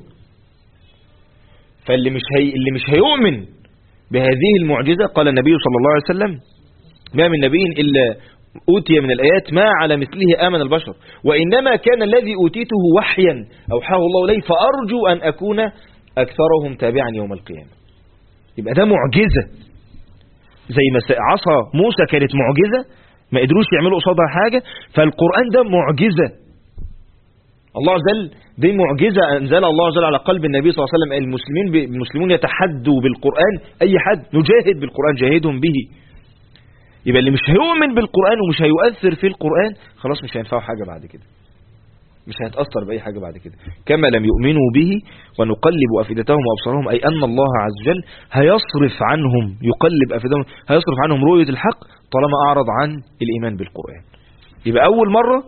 فاللي مش هيؤمن بهذه المعجزة، قال النبي صلى الله عليه وسلم: ما من نبي إلا أوتي من الآيات ما على مثله آمن البشر، وإنما كان الذي أوتيته وحيا أوحاه الله إليه، فأرجو أن أكون أكثرهم تابعا يوم القيامة. يبقى ده معجزة، زي ما عصا موسى كانت معجزة ما قدروش يعملوا قصادها حاجة، فالقرآن ده معجزة. الله عز وجل دي معجزة أنزل الله عز وجل على قلب النبي صلى الله عليه وسلم. المسلمون يتحدوا بالقرآن، أي حد نجاهد بالقرآن، جاهدهم به. يبقى اللي مش هيؤمن بالقرآن ومش هيؤثر في القرآن خلاص مش هينفعه حاجة بعد كده، مش هيتأثر بأي حاجة بعد كده. كما لم يؤمنوا به ونقلب أفئدتهم وأبصارهم، أي أن الله عز وجل هيصرف عنهم، يقلب أفئدتهم، هيصرف عنهم رؤية الحق طالما أعرض عن الإيمان بالقرآن. يبقى أول مرة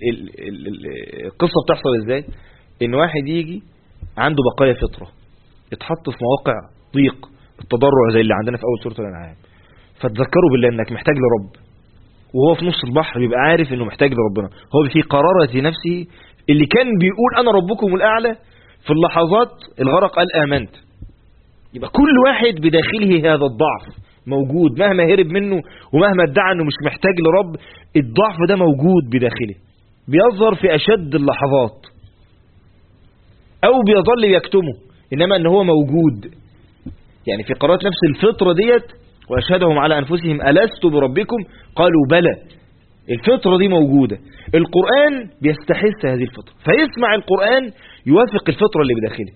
القصة بتحصل إزاي؟ إن واحد يجي عنده بقايا فطرة، يتحط في مواقع ضيق التضرع زي اللي عندنا في أول سورة الأنعام، فتذكروا بالله إنك محتاج لرب، وهو في نص البحر بيبقى عارف إنه محتاج لربنا، هو في قرارة نفسه اللي كان بيقول أنا ربكم الأعلى، في اللحظات الغرق قال آمنت. يبقى كل واحد بداخله هذا الضعف موجود، مهما هرب منه ومهما ادعى انه مش محتاج لرب، الضعف ده موجود بداخله، بيظهر في اشد اللحظات او بيظل يكتمه، انما ان هو موجود. يعني في قرارات نفس الفطرة ديت: واشهدهم على انفسهم ألست بربكم قالوا بلى. الفطرة دي موجودة، القرآن بيستحث هذه الفطرة، فيسمع القرآن يوافق الفطرة اللي بداخله،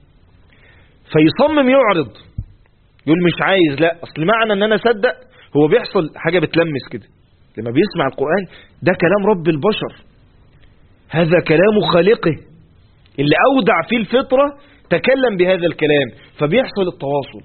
فيصمم يعرض، يقول مش عايز، لا اصل معنى ان انا صدق. هو بيحصل حاجة بتلمس كده لما بيسمع القرآن، ده كلام رب البشر، هذا كلام خالقه اللي اودع فيه الفطرة، تكلم بهذا الكلام، فبيحصل التواصل.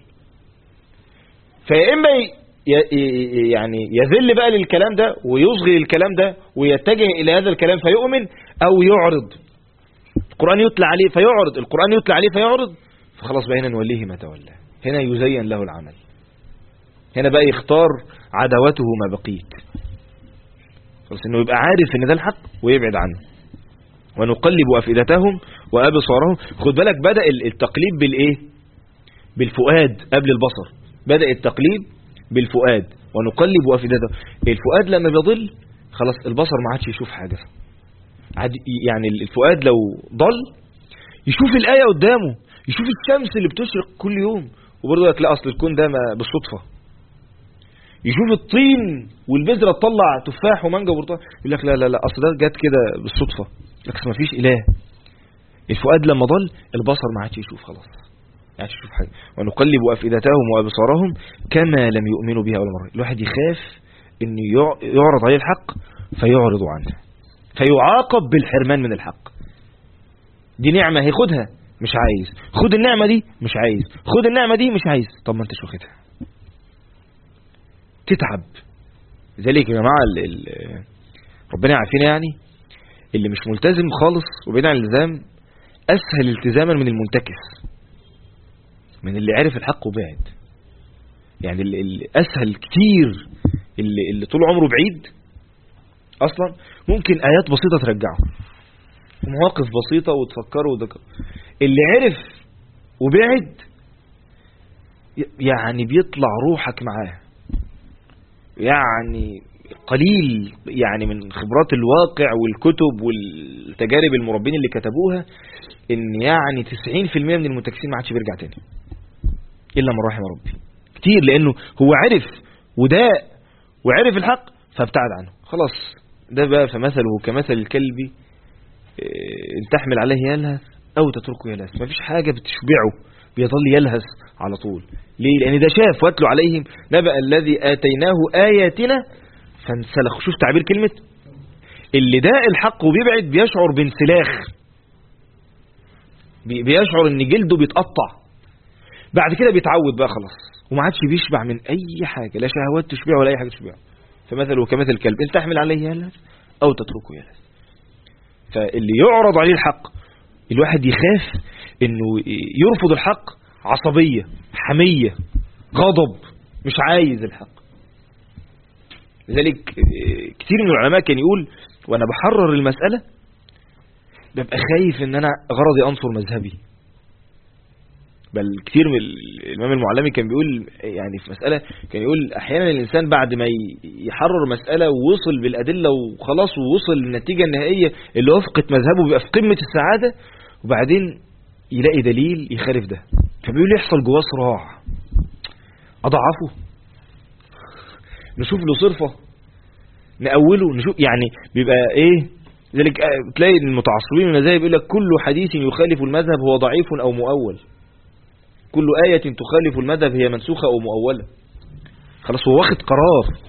فإما يعني يذل بقى للكلام ده ويصغي الكلام ده ويتجه إلى هذا الكلام فيؤمن، أو يعرض. القرآن يتلى عليه فيعرض، القرآن يتلى عليه فيعرض، فخلاص بقى هنا نوليه ما تولى، هنا يزين له العمل، هنا بقى يختار عداوته ما بقيت، خلاص انه يبقى عارف ان ده الحق ويبعد عنه. ونقلب أفئدتهم وأبصارهم. خد بالك بدأ التقليب بالإيه؟ بالفؤاد قبل البصر، بدأ التقليب بالفؤاد. ونقلب أفئدتهم، الفؤاد لما بيضل خلاص البصر ما عادش يشوف حاجة. يعني الفؤاد لو ضل يشوف الآية قدامه، يشوف الشمس اللي بتشرق كل يوم، وبرضه يتلاقي أصل الكون ده بالصدفة، يشوف الطين والبذرة تطلع تفاح ومانجا وبرتقال، يقول لك لا لا لا أصل ده جت كده بالصدفة، لكن ما فيش إله. الفؤاد لما ضل البصر ما عادش يشوف خلاص، ما عادش يشوف حاجة. ونقلب أفئدتهم وأبصارهم كما لم يؤمنوا بها أول مرة. الواحد يخاف إن يعرض عليه الحق فيعرض عنه، فيعاقب بالحرمان من الحق. دي نعمة هياخدها مش عايز، خد النعمة دي مش عايز، خد النعمة دي مش عايز، طب ما انتش واخدها، تتعب. لذلك يا جماعة ربنا يعافينا، يعني اللي مش ملتزم خالص وبعيد عن الالتزام اسهل التزاما من المنتكس، من اللي عرف الحق وبعد. يعني اللي اسهل كتير اللي طول عمره بعيد اصلا ممكن ايات بسيطة ترجعه، ومواقف بسيطة وتفكره وذكر. اللي عرف وبعد يعني بيطلع روحك معاه، يعني قليل يعني من خبرات الواقع والكتب والتجارب المربين اللي كتبوها ان يعني 90% من المنتكسين ما عادش بيرجع تاني الا من رحم ربي. كتير لانه هو عرف وداء وعرف الحق فابتعد عنه خلاص. ده بقى فمثله كمثل الكلب ان تحمل عليه يلهث او تتركه يلهث، ما فيش حاجة بتشبعه، بيظل يلهث على طول. ليه؟ لان ده شاف واتلو عليهم نبأ الذي آتيناه آياتنا فانسلخ. شوف تعبير كلمة اللي داء الحق وبيبعد بيشعر بانسلاخ، بيشعر ان جلده بيتقطع، بعد كده بيتعود بقى خلاص وما عادش بيشبع من اي حاجة، لا شهوات تشبعه ولا اي حاجة تشبعه. فمثله كمثل الكلب ان تحمل عليه يلهث او تتركه يلهث. فاللي يعرض عليه الحق الواحد يخاف انه يرفض الحق، عصبية، حمية، غضب، مش عايز الحق. لذلك كتير من العلماء كان يقول وانا بحرر المسألة ببقى خايف ان انا غرضي انصر مذهبي. بل كتير من الامام المعلمي كان بيقول يعني في مسألة، كان يقول احيانا الانسان بعد ما يحرر مسألة ووصل بالادلة وخلاص ووصل للنتيجة النهائية اللي وفقت مذهبه بيبقى في قمة السعادة، وبعدين يلاقي دليل يخالف ده، فبيقول يحصل جواه صراع، اضعفه، نشوف له صرفة، نأوله، نشوف يعني بيبقى ايه. لذلك تلاقي المتعصبين من المذاهب يقول لك كل حديث يخالف المذهب هو ضعيف او مؤول، كل آية تخالف المذهب هي منسوخة او مؤولة. خلاص هو واخد قرار.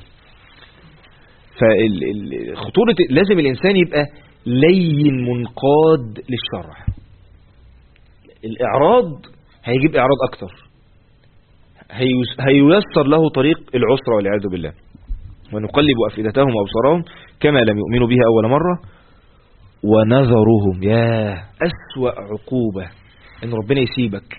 فخطورة لازم الانسان يبقى لين منقاد للشرع. الاعراض هيجيب اعراض اكتر، هييسر له طريق العسرة والعياذ بالله. ونقلب أفئدتهم وأبصارهم كما لم يؤمنوا بها أول مرة ونذرهم. يا أسوأ عقوبة إن ربنا يسيبك.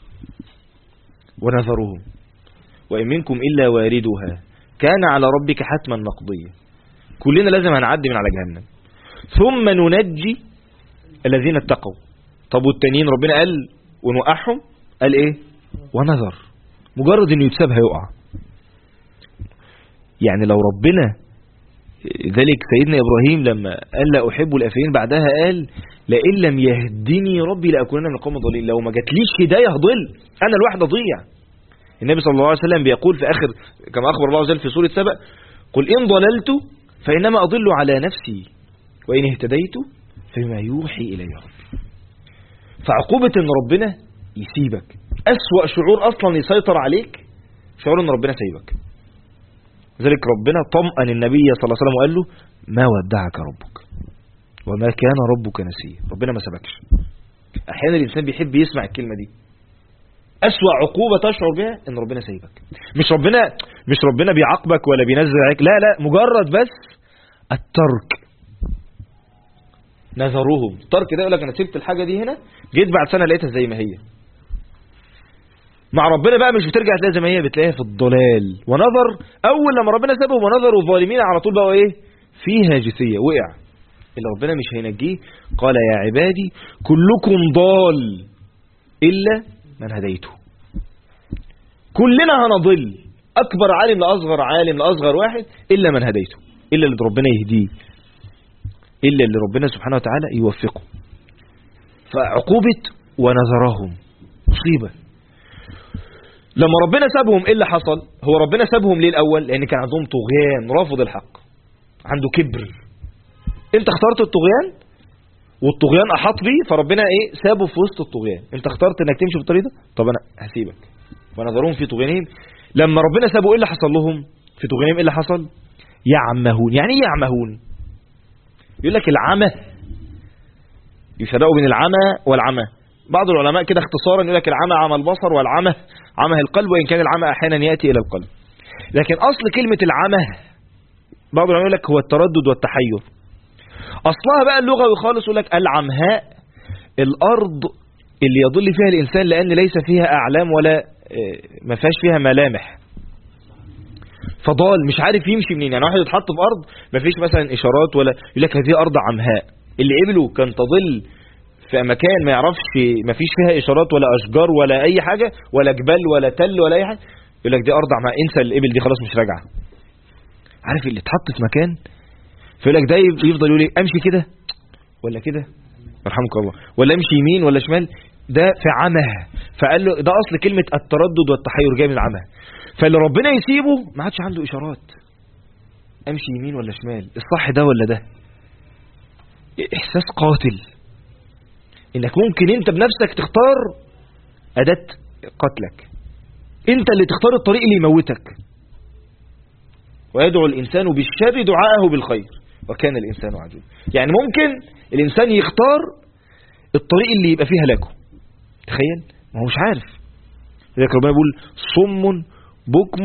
ونذرهم وإن منكم إلا واردها كان على ربك حتما مقضيا. كلنا لازم هنعدي من على جهنم، ثم ننجي الذين اتقوا. طب والتانيين ربنا قال ونوقعهم، قال إيه؟ ونذر. مجرد إنه يتساب هيقع. يعني لو ربنا، ذلك سيدنا إبراهيم لما قال لا أحب الآفلين بعدها قال لئن لم يهدني ربي لأكونن من القوم الضالين. لو ما جاتليش هداية هضل، أنا الواحد أضيع. النبي صلى الله عليه وسلم بيقول في آخر كما أخبر الله عز وجل في سورة سبأ قل إن ضللت فإنما أضل على نفسي وإن اهتديت فبما يوحي إلي ربي. فعقوبة إن ربنا يسيبك أسوأ شعور أصلا يسيطر عليك شعور إن ربنا سيبك. ذلك ربنا طمأن النبي صلى الله عليه وسلم وقال له ما ودعك ربك وما كان ربك نسيا. ربنا ما سبكش. احيانا الانسان بيحب يسمع الكلمة دي. اسوأ عقوبة تشعر بها ان ربنا سيبك. مش ربنا بيعاقبك ولا بينزل عليك، لا مجرد بس الترك. نذرهم. الترك ده يقول لك انا سبت الحاجة دي هنا، جيت بعد سنة لقيتها زي ما هي. مع ربنا بقى مش بترجع تلاقي زي ما هي، بتلاقيها في الضلال. ونظر اول لما ربنا سابهم ونظروا الظالمين على طول بقى ايه؟ فيها جثية، وقع. اللي ربنا مش هينجيه قال يا عبادي كلكم ضال الا من هديته. كلنا هنضل، اكبر عالم لاصغر عالم لاصغر واحد، الا من هديته، الا اللي ربنا يهديه، الا اللي ربنا سبحانه وتعالى يوفقه. فعقوبة ونظرهم مصيبة. لما ربنا سابهم ايه اللي حصل؟ هو ربنا سابهم ليه الاول؟ لان كان عندهم طغيان، رافض الحق، عنده كبر. انت اخترت الطغيان والطغيان احاط بيه، فربنا ايه؟ سابه في وسط الطغيان. انت اخترت انك تمشي في الطريق ده، طب انا هسيبك. ونظرهم في طغيانهم. لما ربنا سابه ايه اللي حصل لهم؟ في طغيانهم ايه اللي حصل؟ يعمهون. يعني ايه يعمهون؟ يقول لك العمى، يفرقوا بين العمى والعمى. بعض العلماء كده اختصارا يقول لك العمى عمى البصر والعمى عمى القلب، وإن كان العمى أحيانا يأتي إلى القلب. لكن أصل كلمة العمى بعض العلماء يقول لك هو التردد والتحير. أصلها بقى اللغوي خالص يقول لك العمهاء الأرض اللي يضل فيها الإنسان لأن ليس فيها أعلام ولا ما فيهاش فيها ملامح، فضال مش عارف يمشي منين. يعني واحد يتحط في أرض ما فيش مثلا إشارات ولا، يقول لك هذه أرض عمهاء. اللي قبله كان تضل في مكان ما يعرفش، ما فيش فيها إشارات ولا أشجار ولا أي حاجة ولا جبال ولا تل ولا أي حاجة، يقول لك دي أرض عمهاء، انسى الإبل دي خلاص مش راجعة. عارف اللي اتحط في مكان فيقول لك ده يفضل يقول لي امشي كده ولا كده يرحمك الله، ولا امشي يمين ولا شمال، ده في عمى. فقال له ده اصل كلمة التردد والتحير جاي من العمى. فاللي ربنا يسيبه ما عادش عنده اشارات، امشي يمين ولا شمال، الصح ده ولا ده. احساس قاتل انك ممكن انت بنفسك تختار اداة قتلك، انت اللي تختار الطريق اللي يموتك. ويدعو الانسان بالشر دعاءه بالخير وكان الانسان عجولا. يعني ممكن الانسان يختار الطريق اللي يبقى فيه هلاكه. تخيل، ما هو مش عارف. لذلك ربنا يقول صم بكم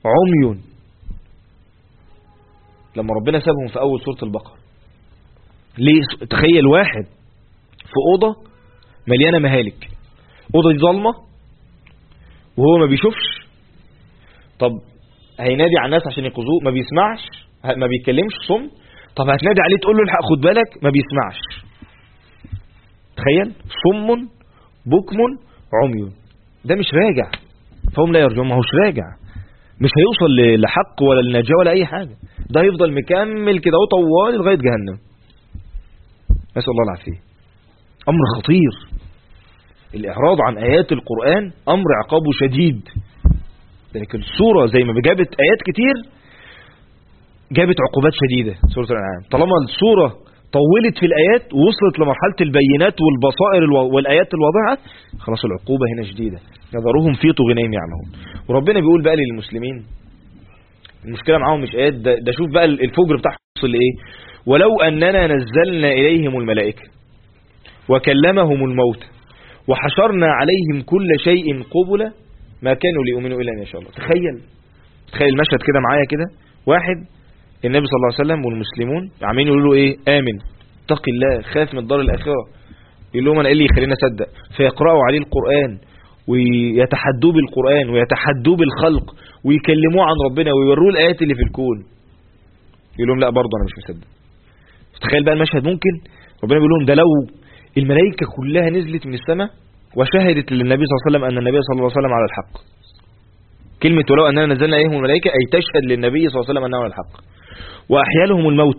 عمي. لما ربنا سابهم في اول سورة البقرة ليه؟ تخيل واحد في أوضة مليانة مهالك، أوضة دي ظلمة وهو ما بيشوفش، طب هينادي على الناس عشان ينقذوه ما بيسمعش، ما بيتكلمش، صم، طب هتنادي عليه تقول له الحق خد بالك ما بيسمعش. تخيل، صم بكم عمي، ده مش راجع، فهم لا يرجعون، ما هوش راجع، مش هيوصل لحق ولا للنجاة ولا اي حاجة، ده هيفضل مكمل كده طوال لغاية جهنم، نسأل الله العافية. امر خطير، الاعراض عن ايات القرآن امر عقابه شديد، لكن السورة زي ما جابت ايات كتير جابت عقوبات شديدة. سورة الانعام طالما السورة طولت في الايات ووصلت لمرحلة البينات والبصائر والايات الواضحة، خلاص العقوبة هنا شديدة، نظرهم في طغيانهم يعمهون. وربنا بيقول بقى للمسلمين المشكلة معاهم مش ايات، ده شوف بقى الفجر بتاعهم وصل لايه. ولو اننا نزلنا اليهم الملائكة وكلمهم الموت وحشرنا عليهم كل شيء قبلا ما كانوا ليؤمنوا الا ان يشاء الله. تخيل المشهد كده معايا كده، واحد النبي صلى الله عليه وسلم والمسلمون عمالين يقولوا له ايه؟ امن، اتق الله، خاف من الدار الاخره. يقول لهم انا ايه اللي يخليني اصدق؟ فيقرأوا عليه القرآن ويتحدوا بالقرآن ويتحدوا بالخلق ويكلموه عن ربنا ويوروه الايات اللي في الكون، يقول لهم لا برضه انا مش مصدق. تخيل بقى المشهد، ممكن ربنا بيقول لهم ده لو الملائكة كلها نزلت من السماء وشهدت للنبي صلى الله عليه وسلم أن النبي صلى الله عليه وسلم على الحق. كلمة ولو أننا نزلنا إليهم الملائكة أي تشهد للنبي صلى الله عليه وسلم أنه على الحق. وأحيا لهم الموت،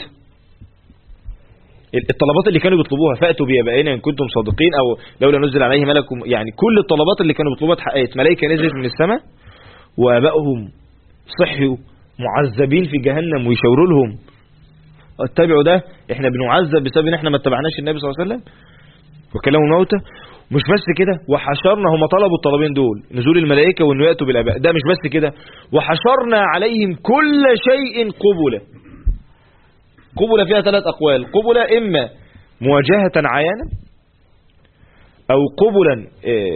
الطلبات اللي كانوا بيطلبوها، فأتوا بآبائنا إن كنتم صادقين، أو لولا نزل عليه ملك، يعني كل الطلبات اللي كانوا بيطلبوها اتحققت. ملائكة نزلت من السماء وآبائهم صحوا معذبين في جهنم ويشاوروا لهم اتبعوا ده، احنا بنعذب بسبب ان احنا ما اتبعناش النبي صلى الله عليه وسلم. وكلموا الموتى. مش بس كده، وحشرنا، هم طلبوا الطلبين دول، نزول الملائكة وانه يأتوا بالآباء، ده مش بس كده، وحشرنا عليهم كل شيء قبلا. قبلا فيها 3 أقوال، قبلا إما مواجهة عيانا، أو قبلا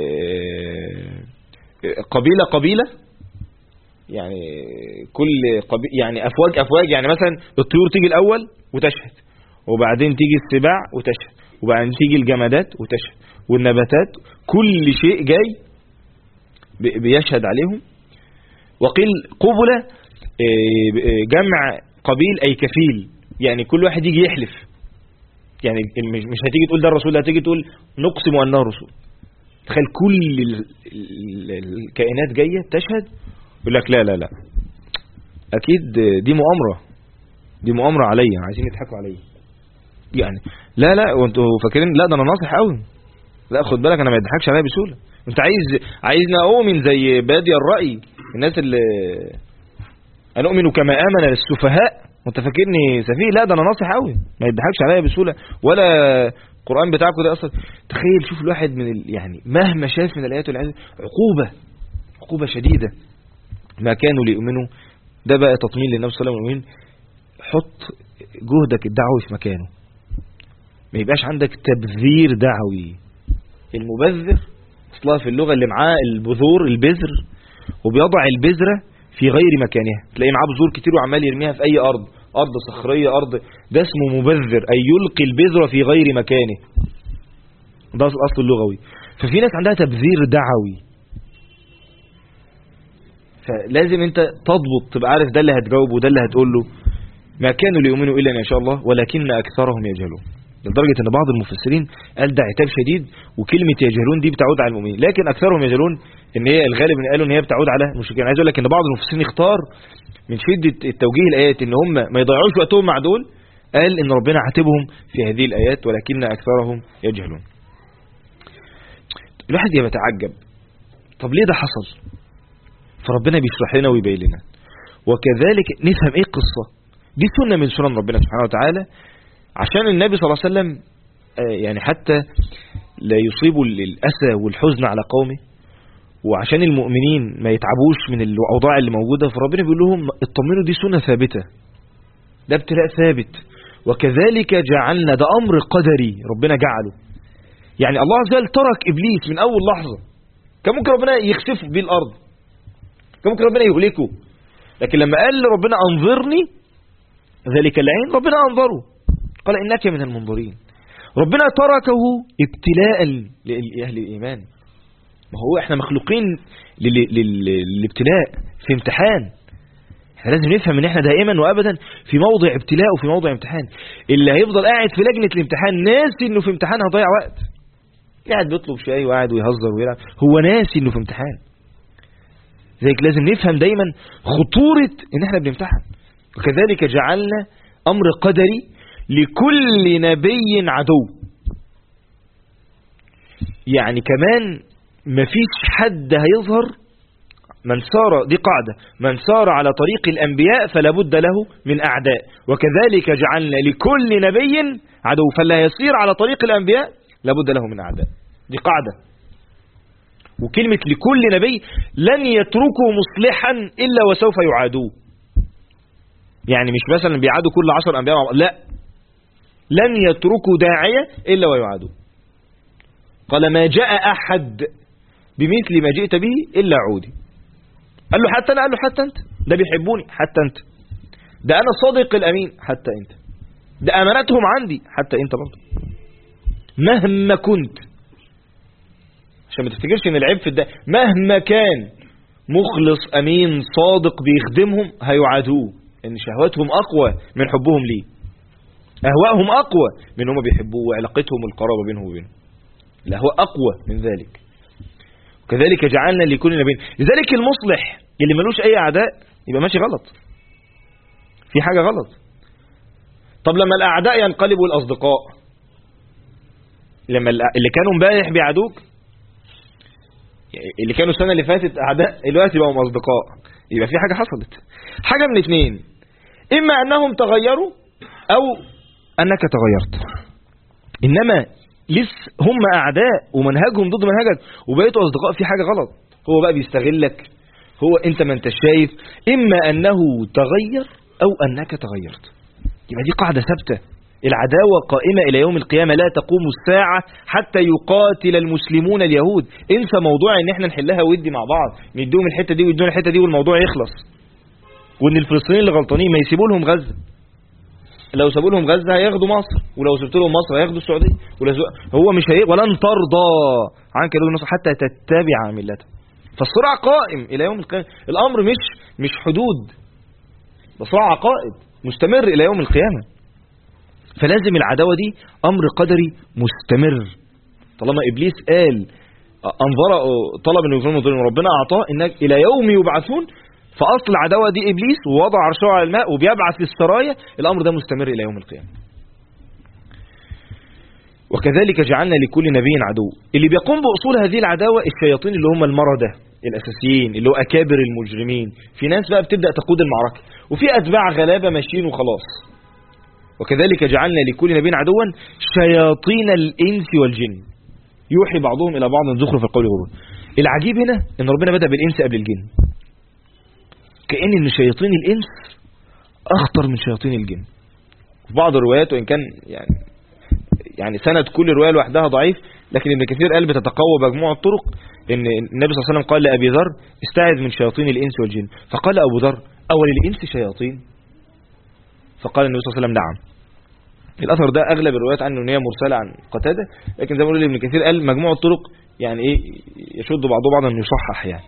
قبيلة، يعني كل يعني أفواج، يعني مثلا الطيور تيجي الأول وتشهد، وبعدين تيجي السباع وتشهد، وبعدين تيجي الجمادات وتشهد، والنباتات، كل شيء جاي بيشهد عليهم. وقيل قبلة جمع قبيل أي كفيل، يعني كل واحد يجي يحلف، يعني مش هتيجي تقول ده الرسول، هتيجي تقول نقسم أنه رسول. تخيل كل الكائنات جاية تشهد، يقول لك لا أكيد دي مؤامرة عليا، عايزين يضحكوا عليا، يعني لا وانتوا فاكرين لا ده انا ناصح قوي، لا خد بالك انا ما يضحكش عليا بسهوله، انت عايزنا اؤمن زي بادي الرأي، الناس اللي انا اؤمن كما امن السفهاء، وانت فاكرني سفيه؟ لا ده انا ناصح قوي، ما يضحكش عليا بسهوله، ولا القرآن بتاعكم ده اصلا. تخيل شوف الواحد من يعني مهما شاف من الايات والعظات عقوبه شديده، ما كانوا ليؤمنوا. ده بقى تطمين للنبي صلى الله عليه وسلم، حط جهدك الدعوي في مكانه، ما يبقاش عندك تبذير دعوي. المبذر اصلها في اللغة اللي معاه البذر، وبيضع البذرة في غير مكانها، تلاقيه معاه بذور كتير وعمال يرميها في اي ارض صخرية، ده اسمه مبذر، اي يلقي البذرة في غير مكانه، ده الاصل اللغوي. ففي ناس عندها تبذير دعوي، فلازم انت تضبط، تبقى عارف ده اللي هتجاوبه وده اللي هتقول له. ما كانوا ليؤمنوا الا ان شاء الله ولكن اكثرهم يجهلون، لدرجة ان بعض المفسرين قال ده عتاب شديد، وكلمة يجهلون دي بتعود على المؤمنين، لكن اكثرهم يجهلون ان هي الغالب ان قالوا ان هي بتعود على المشركين. عايز اقول لك ان بعض المفسرين اختار من شدة التوجيه الايات ان هم ما يضيعوش وقتهم مع دول، قال ان ربنا عاتبهم في هذه الايات ولكن اكثرهم يجهلون. الواحد يتعجب، طب ليه ده حصل؟ فربنا بيشرح لنا ويبين لنا، وكذلك نفهم ايه القصة دي. سنة من سنن ربنا سبحانه وتعالى، عشان النبي صلى الله عليه وسلم يعني حتى لا يصيبوا الأسى والحزن على قومه، وعشان المؤمنين ما يتعبوش من الأوضاع اللي موجودة، فربنا بيقول لهم اطمنوا، دي سنة ثابتة، ده ابتلاء ثابت. وكذلك جعلنا، ده أمر قدري ربنا جعله، يعني الله عز وجل ترك إبليس من أول لحظة، كان ممكن ربنا يخسفه بالأرض، كان ممكن ربنا يهلكه، لكن لما قال ربنا أنظرني ذلك العين، ربنا أنظره، قال إنك من المنظرين. ربنا تركه ابتلاء لأهل الإيمان. ما هو احنا مخلوقين للابتلاء، في امتحان. احنا لازم نفهم ان احنا دائما وابدا في موضع ابتلاء وفي موضع امتحان. اللي هيفضل قاعد في لجنة الامتحان ناسي انه في امتحان هيضيع وقت، قاعد بيطلب شيء وقاعد ويهزر ويلعب، هو ناسي انه في امتحان. زيك لازم نفهم دايما خطورة ان احنا بنمتحن. وكذلك جعلنا امر قدري لكل نبي عدو. يعني كمان مفيش حد هيظهر، من سار، دي قاعدة، من سار على طريق الأنبياء فلا بد له من أعداء، وكذلك جعلنا لكل نبي عدو، فلا يسير على طريق الأنبياء لا بد له من أعداء. دي قاعدة. وكلمة لكل نبي لن يتركوا مصلحا إلا وسوف يعادوه. يعني مش مثلا بيعادوا كل 10 أنبياء، لا، لن يتركوا داعية إلا ويعادوه. قال ما جاء أحد بمثل ما جئت به إلا عودي. قال له حتى أنا، قال له حتى أنت، ده بيحبوني حتى أنت، ده أنا الصادق الأمين حتى أنت، ده أمانتهم عندي حتى أنت برضه، مهما كنت. عشان ما تفتكرش ان العيب في ده، مهما كان مخلص امين صادق بيخدمهم هيعادوه، ان شهواتهم اقوى من حبهم ليه، اهواءهم اقوى من هم بيحبوه، وعلاقتهم القرابه بينهم وبينه، الاهواء اقوى من ذلك. وكذلك جعلنا لكل نبي. لذلك المصلح اللي ملوش اي اعداء يبقى ماشي غلط، في حاجه غلط. طب لما الاعداء ينقلبوا الاصدقاء، لما اللي كانوا امبارح بيعادوك، اللي كانوا السنة اللي فاتت أعداء دلوقتي بقوا أصدقاء، يبقى في حاجة حصلت. حاجة من اثنين، إما أنهم تغيروا أو أنك تغيرت. إنما لسه هم أعداء ومنهجهم ضد منهجك وبقيتوا أصدقاء، في حاجة غلط. هو بقى بيستغلك، هو أنت ما أنت شايف. إما أنه تغير أو أنك تغيرت. يبقى دي قاعدة ثابتة. العداوة قائمة إلى يوم القيامة، لا تقوم الساعة حتى يقاتل المسلمون اليهود. انسى موضوع ان احنا نحلها ودي مع بعض، نديهم الحتة دي ويدون الحتة دي والموضوع يخلص، وان الفلسطينيين اللي غلطانين ما يسيبوا لهم غزة. لو سابوا لهم غزة هياخدوا مصر، ولو سبت لهم مصر هياخدوا السعودية، هو مش ولن ترضى عنك اليهود والنصارى حتى تتبع ملته. فالصراع قائم إلى يوم القيامة. الأمر مش حدود، ده صراع عقائد مستمر إلى يوم القيامة. فلازم العداوة دي أمر قدري مستمر. طالما إبليس قال أنظر طلب أنه يكون مظلم، ربنا أعطاه إنك إلى يوم يبعثون، فأصل العداوة دي إبليس، ووضع عرشه على الماء وبيبعث للسرايا. الأمر ده مستمر إلى يوم القيامة. وكذلك جعلنا لكل نبي عدو. اللي بيقوم بأصول هذه العداوة الشياطين اللي هم المردة الأساسيين، اللي هو أكابر المجرمين. في ناس بقى بتبدأ تقود المعركة، وفي أتباع غلابة ماشيين وخلاص. وكذلك جعلنا لكل نبي عدوا شياطين الإنس والجن يوحي بعضهم إلى بعض زخرف القول غرورا. العجيب هنا إن ربنا بدأ بالإنس قبل الجن، كأن شياطين الإنس أخطر من شياطين الجن. في بعض الروايات، وإن كان يعني سند كل رواية لوحدها ضعيف، لكن ابن كثير قال بتتقوى مجموعة الطرق إن النبي صلى الله عليه وسلم قال لأبي ذر استعذ من شياطين الإنس والجن، فقال أبو ذر أول الإنس شياطين؟ فقال النبي صلى الله عليه وسلم نعم. الأثر ده أغلب الروايات عنه إن هي مرسلة عن قتادة، لكن زي ما بقول ابن كثير قال مجموعة الطرق يعني إيه يشد بعضه بعضا إنه يصحح يعني.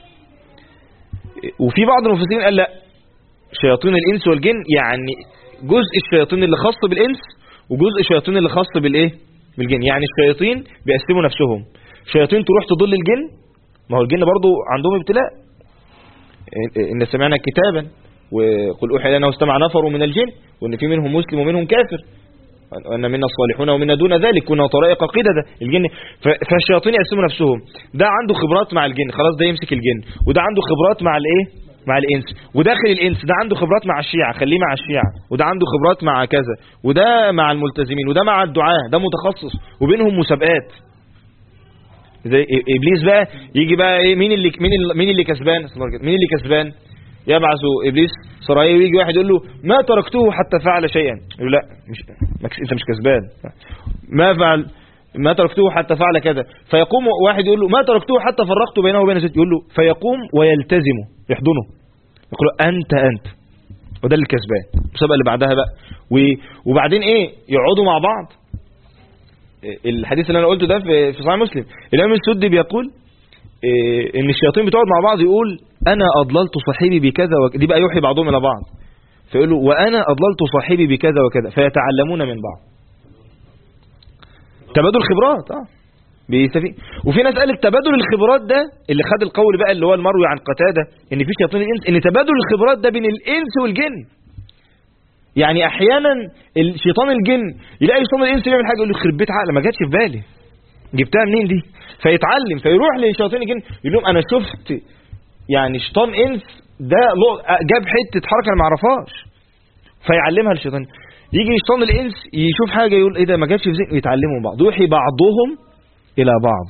وفي بعض المفسرين قال لا، شياطين الإنس والجن يعني جزء الشياطين اللي خاص بالإنس وجزء الشياطين اللي خاص بالإيه بالجن. يعني الشياطين بيقسموا نفسهم، شياطين تروح تضل الجن، ما هو الجن برضو عندهم ابتلاء. إن سمعنا كتابا وقل أوحي لنا واستمع نفر من الجن وإن في منهم مسلم ومنهم كافر وأن منا الصالحون ومنا دون ذلك كنا طرائق قددا الجن. فالشياطين يقسموا نفسهم، ده عنده خبرات مع الجن خلاص ده يمسك الجن، وده عنده خبرات مع الايه مع الانس، وداخل الانس ده عنده خبرات مع الشيعة خليه مع الشيعة، وده عنده خبرات مع كذا، وده مع الملتزمين، وده مع الدعاة، ده متخصص، وبينهم مسابقات. زي ابليس بقى يجي بقى ايه مين اللي كسبان، مين اللي كسبان؟ يبعث ابليس سرايا ويجي واحد يقول له ما تركته حتى فعل شيئا، يقول لا انت مش كسبان، ما تركته حتى فعل كذا. فيقوم واحد يقول له ما تركته حتى فرقت بينه وبين زيد، يقول له فيقوم ويلتزمه يحضنه يقول له انت وده اللي كسبان. المسابقه اللي بعدها بقى وبعدين ايه يقعدوا مع بعض. الحديث اللي انا قلته ده في صحيح مسلم، الامام السدي بيقول ان الشياطين بتقعد مع بعض يقول انا اضللت صاحبي بكذا وكذا، دي بقى يوحي بعضهم الى بعض، فيقولوا وانا اضللت صاحبي بكذا وكذا، فيتعلمون من بعض. تبادل خبرات بيستفيد. وفي ناس قالت تبادل الخبرات ده اللي خد القول بقى اللي هو المروي عن قتادة ان في شياطين الانس، ان تبادل الخبرات ده بين الانس والجن. يعني احيانا الشيطان الجن يلاقي شيطان الانس بيعمل حاجه يقول له يخرب بيت عقل ما جاتش في بالي، جبتها منين دي؟ فيتعلم فيروح لشياطين الجن يقول لهم انا شفت يعني شيطان انس ده جاب حته حركه انا ما اعرفهاش، فيعلمها للشيطان. يجي شيطان الانس يشوف حاجه يقول ايه ده ما جاتش في ذهني، يتعلموا من بعض، يوحي بعضهم الى بعض.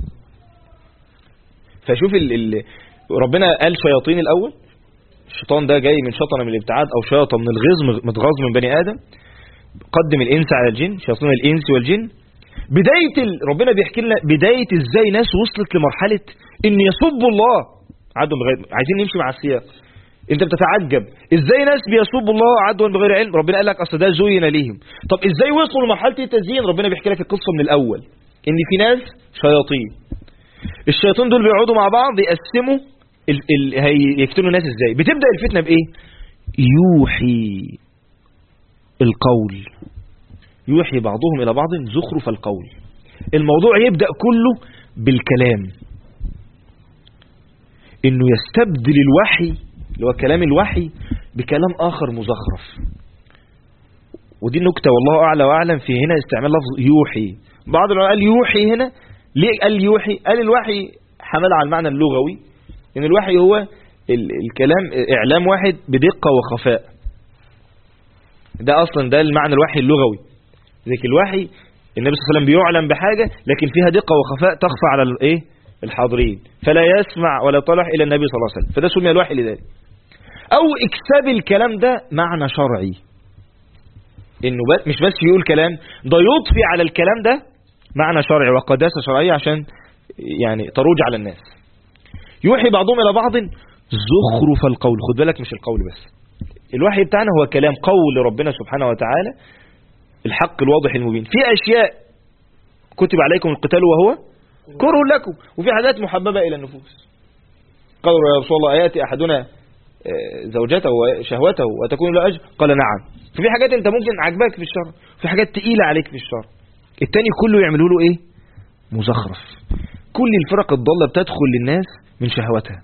فشوف ربنا قال شياطين الاول، الشيطان ده جاي من شطنه من الابتعاد او شياطه من الغيظ متغاظ من بني ادم، قدم الانس على الجن، شياطين الانس والجن. بدايه ربنا بيحكي لنا بدايه ازاي ناس وصلت لمرحله ان يسبوا الله، عدوا بغير، عايزين نمشي مع السياق. انت بتتعجب ازاي ناس بيسبوا الله عدوا بغير علم، ربنا قال لك اصل ده زين ليهم. طب ازاي وصلوا لمرحله التزيين؟ ربنا بيحكي لك القصه من الاول ان في ناس شياطين، الشياطين دول بيقعدوا مع بعض يقسموا هيفتنوا الناس ازاي. بتبدا الفتنه بايه؟ يوحي القول، يوحي بعضهم الى بعض زخرف القول. الموضوع يبدا كله بالكلام، انه يستبدل الوحي اللي هو كلام الوحي بكلام اخر مزخرف. ودي النكته والله اعلى واعلم في هنا استعمال لفظ يوحي. بعض العلماء قال يوحي هنا ليه قال يوحي؟ قال الوحي حمل على المعنى اللغوي ان الوحي هو الكلام اعلام واحد بدقه وخفاء، ده اصلا ده المعنى الوحي اللغوي. ذلك الوحي النبي صلى الله عليه وسلم بيعلم بحاجه لكن فيها دقه وخفاء تخفى على الايه الحاضرين، فلا يسمع ولا يطلع الى النبي صلى الله عليه وسلم، فده سمي الوحي لذلك. او اكساب الكلام ده معنى شرعي، انه مش بس يقول كلام، ده يضفي على الكلام ده معنى شرعي وقداسه شرعيه عشان يعني تروج على الناس. يوحي بعضهم الى بعض زخرف القول، خد بالك مش القول بس، الوحي بتاعنا هو كلام قول ربنا سبحانه وتعالى الحق الواضح المبين. في اشياء كتب عليكم القتال وهو كره لكم، وفي حاجات محببه الى النفوس. قالوا يا رسول الله اياتي احدنا زوجته وشهوته وتكون له اجر؟ قال نعم. ففي حاجات انت ممكن عجبك في الشر، في حاجات تقيله عليك في الشر. التاني كله يعملوا له ايه؟ مزخرف. كل الفرق الضاله بتدخل للناس من شهوتها،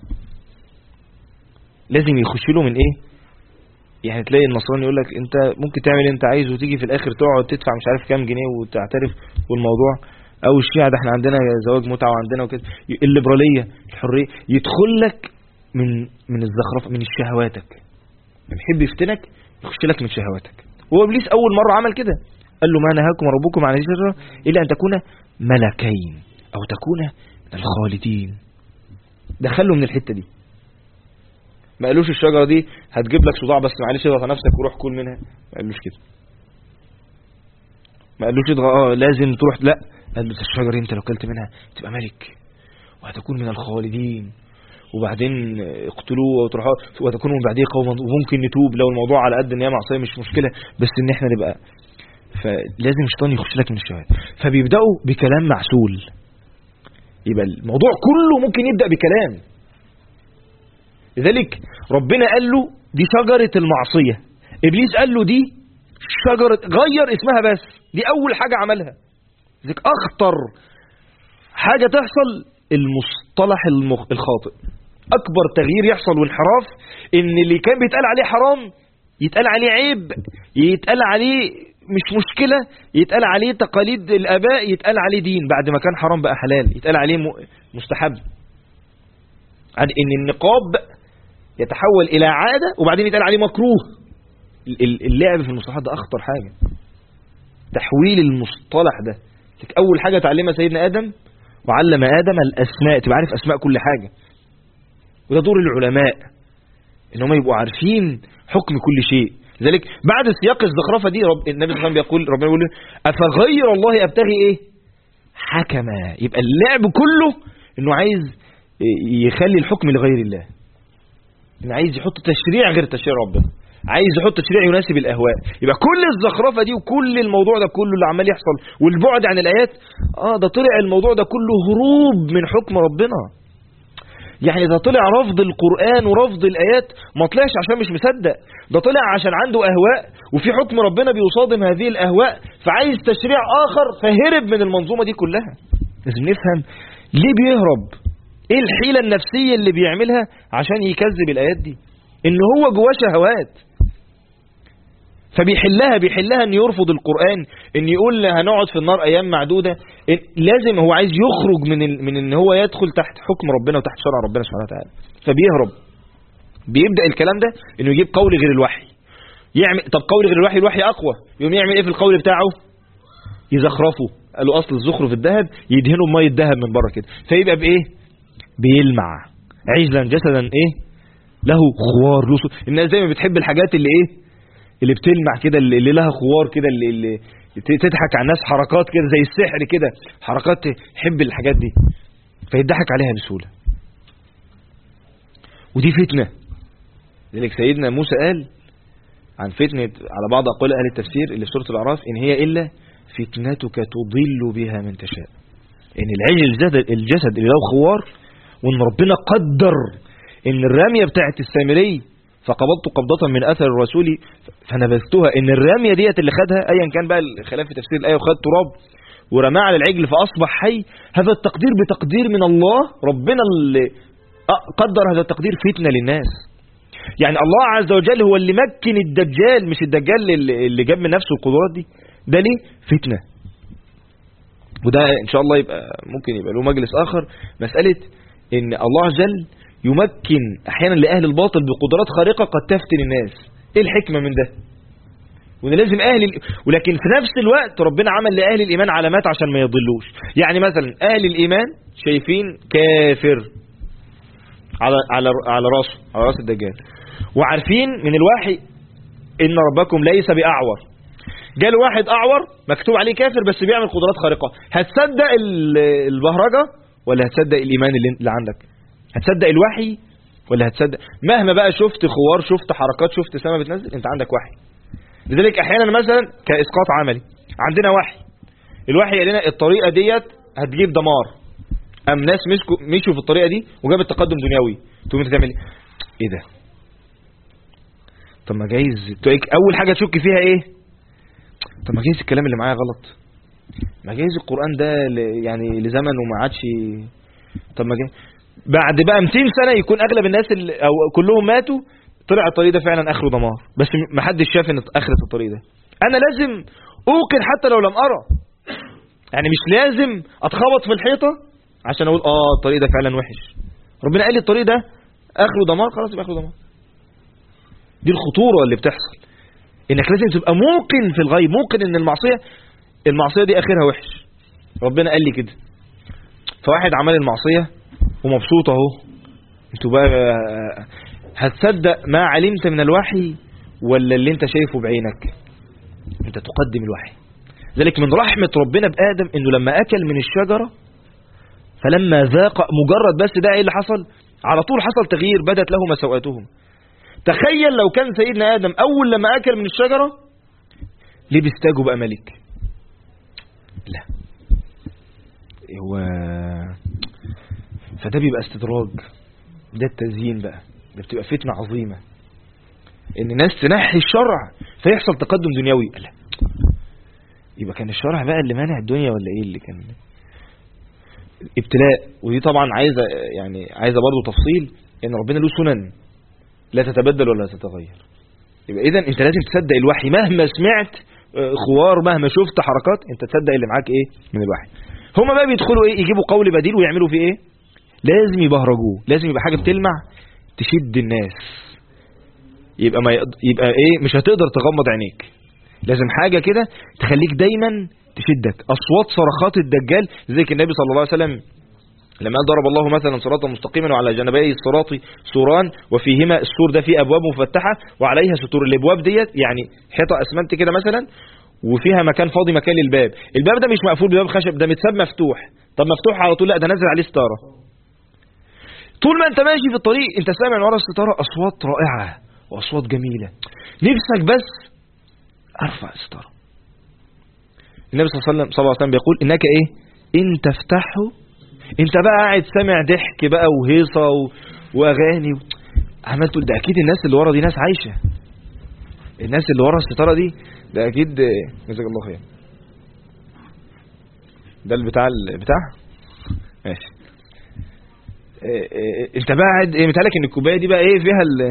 لازم يخش له من ايه؟ يعني تلاقي النصراني يقول لك انت ممكن تعمل اللي انت عايزه وتيجي في الاخر تقعد تدفع مش عارف كام جنيه وتعترف والموضوع، او الشيعة ده احنا عندنا زواج متعه وعندنا وكده، الليبراليه الحريه، يدخل لك من الزخرفه من شهواتك، يحب يفتنك يخش لك من شهواتك. هو ابليس اول مره عمل كده، قال له ما نهاكم ربكم عن الشجره الا ان تكون ملكين او تكون من الخالدين، دخله من الحته دي. ما قالوش الشجره دي هتجيب لك صداع بس معلش اضغط نفسك وروح كل منها، ما قالوش كده. ما قالوش لازم تروح، لا، قال له الشجره دي انت لو كلت منها تبقى ملك وهتكون من الخالدين، وبعدين اقتلوه وتكون من بعديه قوما، وممكن نتوب لو الموضوع على قد ان هي معصيه مش مشكله، بس ان احنا نبقى. فلازم الشيطان يخش لك من الشهوات، فبيبداوا بكلام معسول. يبقى الموضوع كله ممكن يبدا بكلام. لذلك ربنا قال له دي شجره المعصيه، ابليس قال له دي شجره، غير اسمها بس، دي اول حاجه عملها. لذلك اخطر حاجه تحصل المصطلح الخاطئ، اكبر تغيير يحصل وانحراف ان اللي كان بيتقال عليه حرام يتقال عليه عيب، يتقال عليه مش مشكله، يتقال عليه تقاليد الاباء، يتقال عليه دين، بعد ما كان حرام بقى حلال، يتقال عليه مستحب. ان النقاب يتحول الى عاده وبعدين يتقال عليه مكروه. اللعب في المصطلحات ده اخطر حاجه، تحويل المصطلح ده. اول حاجه تعلمها سيدنا ادم، وعلم آدم الأسماء، تبقى عارف أسماء كل حاجة. وده دور العلماء إن هم يبقوا عارفين حكم كل شيء. لذلك بعد سياق الزخرفة دي النبي صلى الله عليه وسلم بيقول، ربنا يقول أفغير الله أبتغي إيه؟ حكما. يبقى اللعب كله إنه عايز يخلي الحكم لغير الله، إنه عايز يحط تشريع غير تشريع ربنا. عايز يحط تشريع يناسب الاهواء. يبقى كل الزخرفه دي وكل الموضوع ده كله اللي عمال يحصل والبعد عن الايات، ده طلع الموضوع ده كله هروب من حكم ربنا. يعني ده طلع رفض القرآن ورفض الآيات، ما طلعش عشان مش مصدق، ده طلع عشان عنده أهواء وفي حكم ربنا بيصادم هذه الأهواء، فعايز تشريع آخر، فهرب من المنظومة دي كلها. لازم نفهم ليه بيهرب، ايه الحيلة النفسية اللي بيعملها عشان يكذب الآيات دي. ان هو جواه شهوات فبيحلها ان يرفض القرآن، ان يقول هنقعد في النار ايام معدودة. لازم هو عايز يخرج من ان هو يدخل تحت حكم ربنا وتحت شرع ربنا سبحانه وتعالى، فبيهرب. بيبدأ الكلام ده انه يجيب قول غير الوحي، يعمل طب قول غير الوحي، الوحي اقوى، يقوم يعمل ايه في القول بتاعه؟ يزخرفه. قالوا اصل الزخرف الذهب، يدهنوا بميه الذهب من بره كده، فيبقى بايه؟ بيلمع. عجلا جسدا ايه له خوار له. الناس دايما بتحب الحاجات اللي ايه، اللي بتلمع كده، اللي لها خوار كده، اللي تضحك على الناس، حركات كده زي السحر كده، حركات تحب الحاجات دي، فيضحك عليها بسهوله. ودي فتنه. لذلك سيدنا موسى قال عن فتنه على بعض اقوال اهل التفسير اللي في سوره الاعراف: ان هي الا فتنتك تضل بها من تشاء. ان العجل الجسد اللي له خوار، وان ربنا قدر ان الرميه بتاعت السامري فقبضت قبضة من أثر الرسول فنبذتها، إن الرمية ديت اللي خدها أيا كان بقى الخلاف في تفسير الآية، وخد تراب ورماه على العجل فأصبح حي، هذا التقدير بتقدير من الله. ربنا اللي قدر هذا التقدير فتنة للناس. يعني الله عز وجل هو اللي مكن الدجال، مش الدجال اللي جاب من نفسه القدرات دي، ده ليه فتنة. وده إن شاء الله ممكن يبقى له مجلس آخر، مسألة إن الله عز وجل يمكن احيانا لاهل الباطل بقدرات خارقه قد تفتن الناس. ايه الحكمه من ده؟ وان لازم ولكن في نفس الوقت ربنا عمل لاهل الايمان علامات عشان ما يضلوش. يعني مثلا اهل الايمان شايفين كافر على راسه، على راس الدجال، وعارفين من الوحي ان ربكم ليس باعور. جاله واحد اعور مكتوب عليه كافر بس بيعمل قدرات خارقه، هتصدق البهرجه ولا هتصدق الايمان اللي عندك؟ هتصدق الوحي ولا هتصدق مهما بقى شفت خوار، شفت حركات، شفت سما بتنزل، انت عندك وحي. لذلك احيانا مثلا كاسقاط عملي عندنا وحي، الوحي قال لنا الطريقه ديت هتجيب دمار، ام ناس مشوا في الطريقه دي وجابت تقدم دنيوي، تقوم انت تعمل ايه ده؟ طب ما جايز اول حاجه تشك فيها ايه؟ طب ما جايز الكلام اللي معايا غلط، ما جايز القران ده يعني لزمن وما عادش. طب ما جايز بعد بقى 200 سنة يكون أغلب الناس أو كلهم ماتوا، طلع الطريق ده فعلا آخره دمار، بس ما حدش شاف ان آخرة الطريق ده. أنا لازم أوقن حتى لو لم أرى، يعني مش لازم أتخبط في الحيطة عشان أقول الطريق ده فعلا وحش. ربنا قال لي الطريق ده آخره دمار، خلاص يبقى آخره دمار. دي الخطورة اللي بتحصل، إنك لازم تبقى موقن في الغيب، موقن إن المعصية دي آخرها وحش. ربنا قال لي كده، فواحد عمل المعصية ومبسوط اهو. انتوا بقى هتصدق ما علمت من الوحي ولا اللي انت شايفه بعينك؟ انت تقدم الوحي. ذلك من رحمة ربنا بآدم انه لما اكل من الشجرة فلما ذاق، مجرد بس ده ايه اللي حصل؟ على طول حصل تغيير، بدت لهما سوءاتهم. تخيل لو كان سيدنا آدم اول لما اكل من الشجرة لبس تاجه بقى ملك. لا، هو فده بيبقى استدراج، ده التزيين بقى، ده بتبقى فتنة عظيمة ان الناس تنحي الشرع فيحصل تقدم دنيوي. لا، يبقى كان الشرع بقى اللي مانع الدنيا ولا ايه اللي كان ابتلاء. ودي طبعا عايزة برضو تفصيل، ان ربنا له سنن لا تتبدل ولا تتغير. يبقى اذا انت لازم تصدق الوحي، مهما سمعت خوار، مهما شفت حركات، انت تصدق اللي معاك ايه من الوحي. هما بقى بيدخلوا ايه، يجيبوا قول بديل ويعملوا فيه ايه، لازم يبهرجوه، لازم يبقى حاجة بتلمع تشد الناس، يبقى ايه، مش هتقدر تغمض عينيك، لازم حاجة كده تخليك دايما تشدك. اصوات صرخات الدجال، زي النبي صلى الله عليه وسلم لما ضرب الله مثلا صراطا مستقيما وعلى جانبي الصراط سوران وفيهما، السور ده فيه ابواب مفتحة وعليها ستور. الابواب ديت يعني حيطة اسمنت كده مثلا وفيها مكان فاضي، مكان للباب، الباب ده مش مقفول بباب خشب، ده متساب مفتوح. طب مفتوح على طول؟ لا، ده نازل عليه ستارة. طول ما انت ماشي في الطريق انت سامع من ورا الستارة اصوات رائعة واصوات جميلة، نفسك بس ارفع الستارة. النبي صلى الله عليه وسلم بيقول انك ايه ان تفتحه، انت بقى قاعد سامع ضحك بقى وهيصة واغاني عمال تقول ده اكيد الناس اللي ورا دي ناس عايشة، الناس اللي ورا الستارة دي ده اكيد جزاك الله خير. ده البتاع ماشي. انت بقى قاعد متهيألك ان الكوبايه دي بقى ايه فيها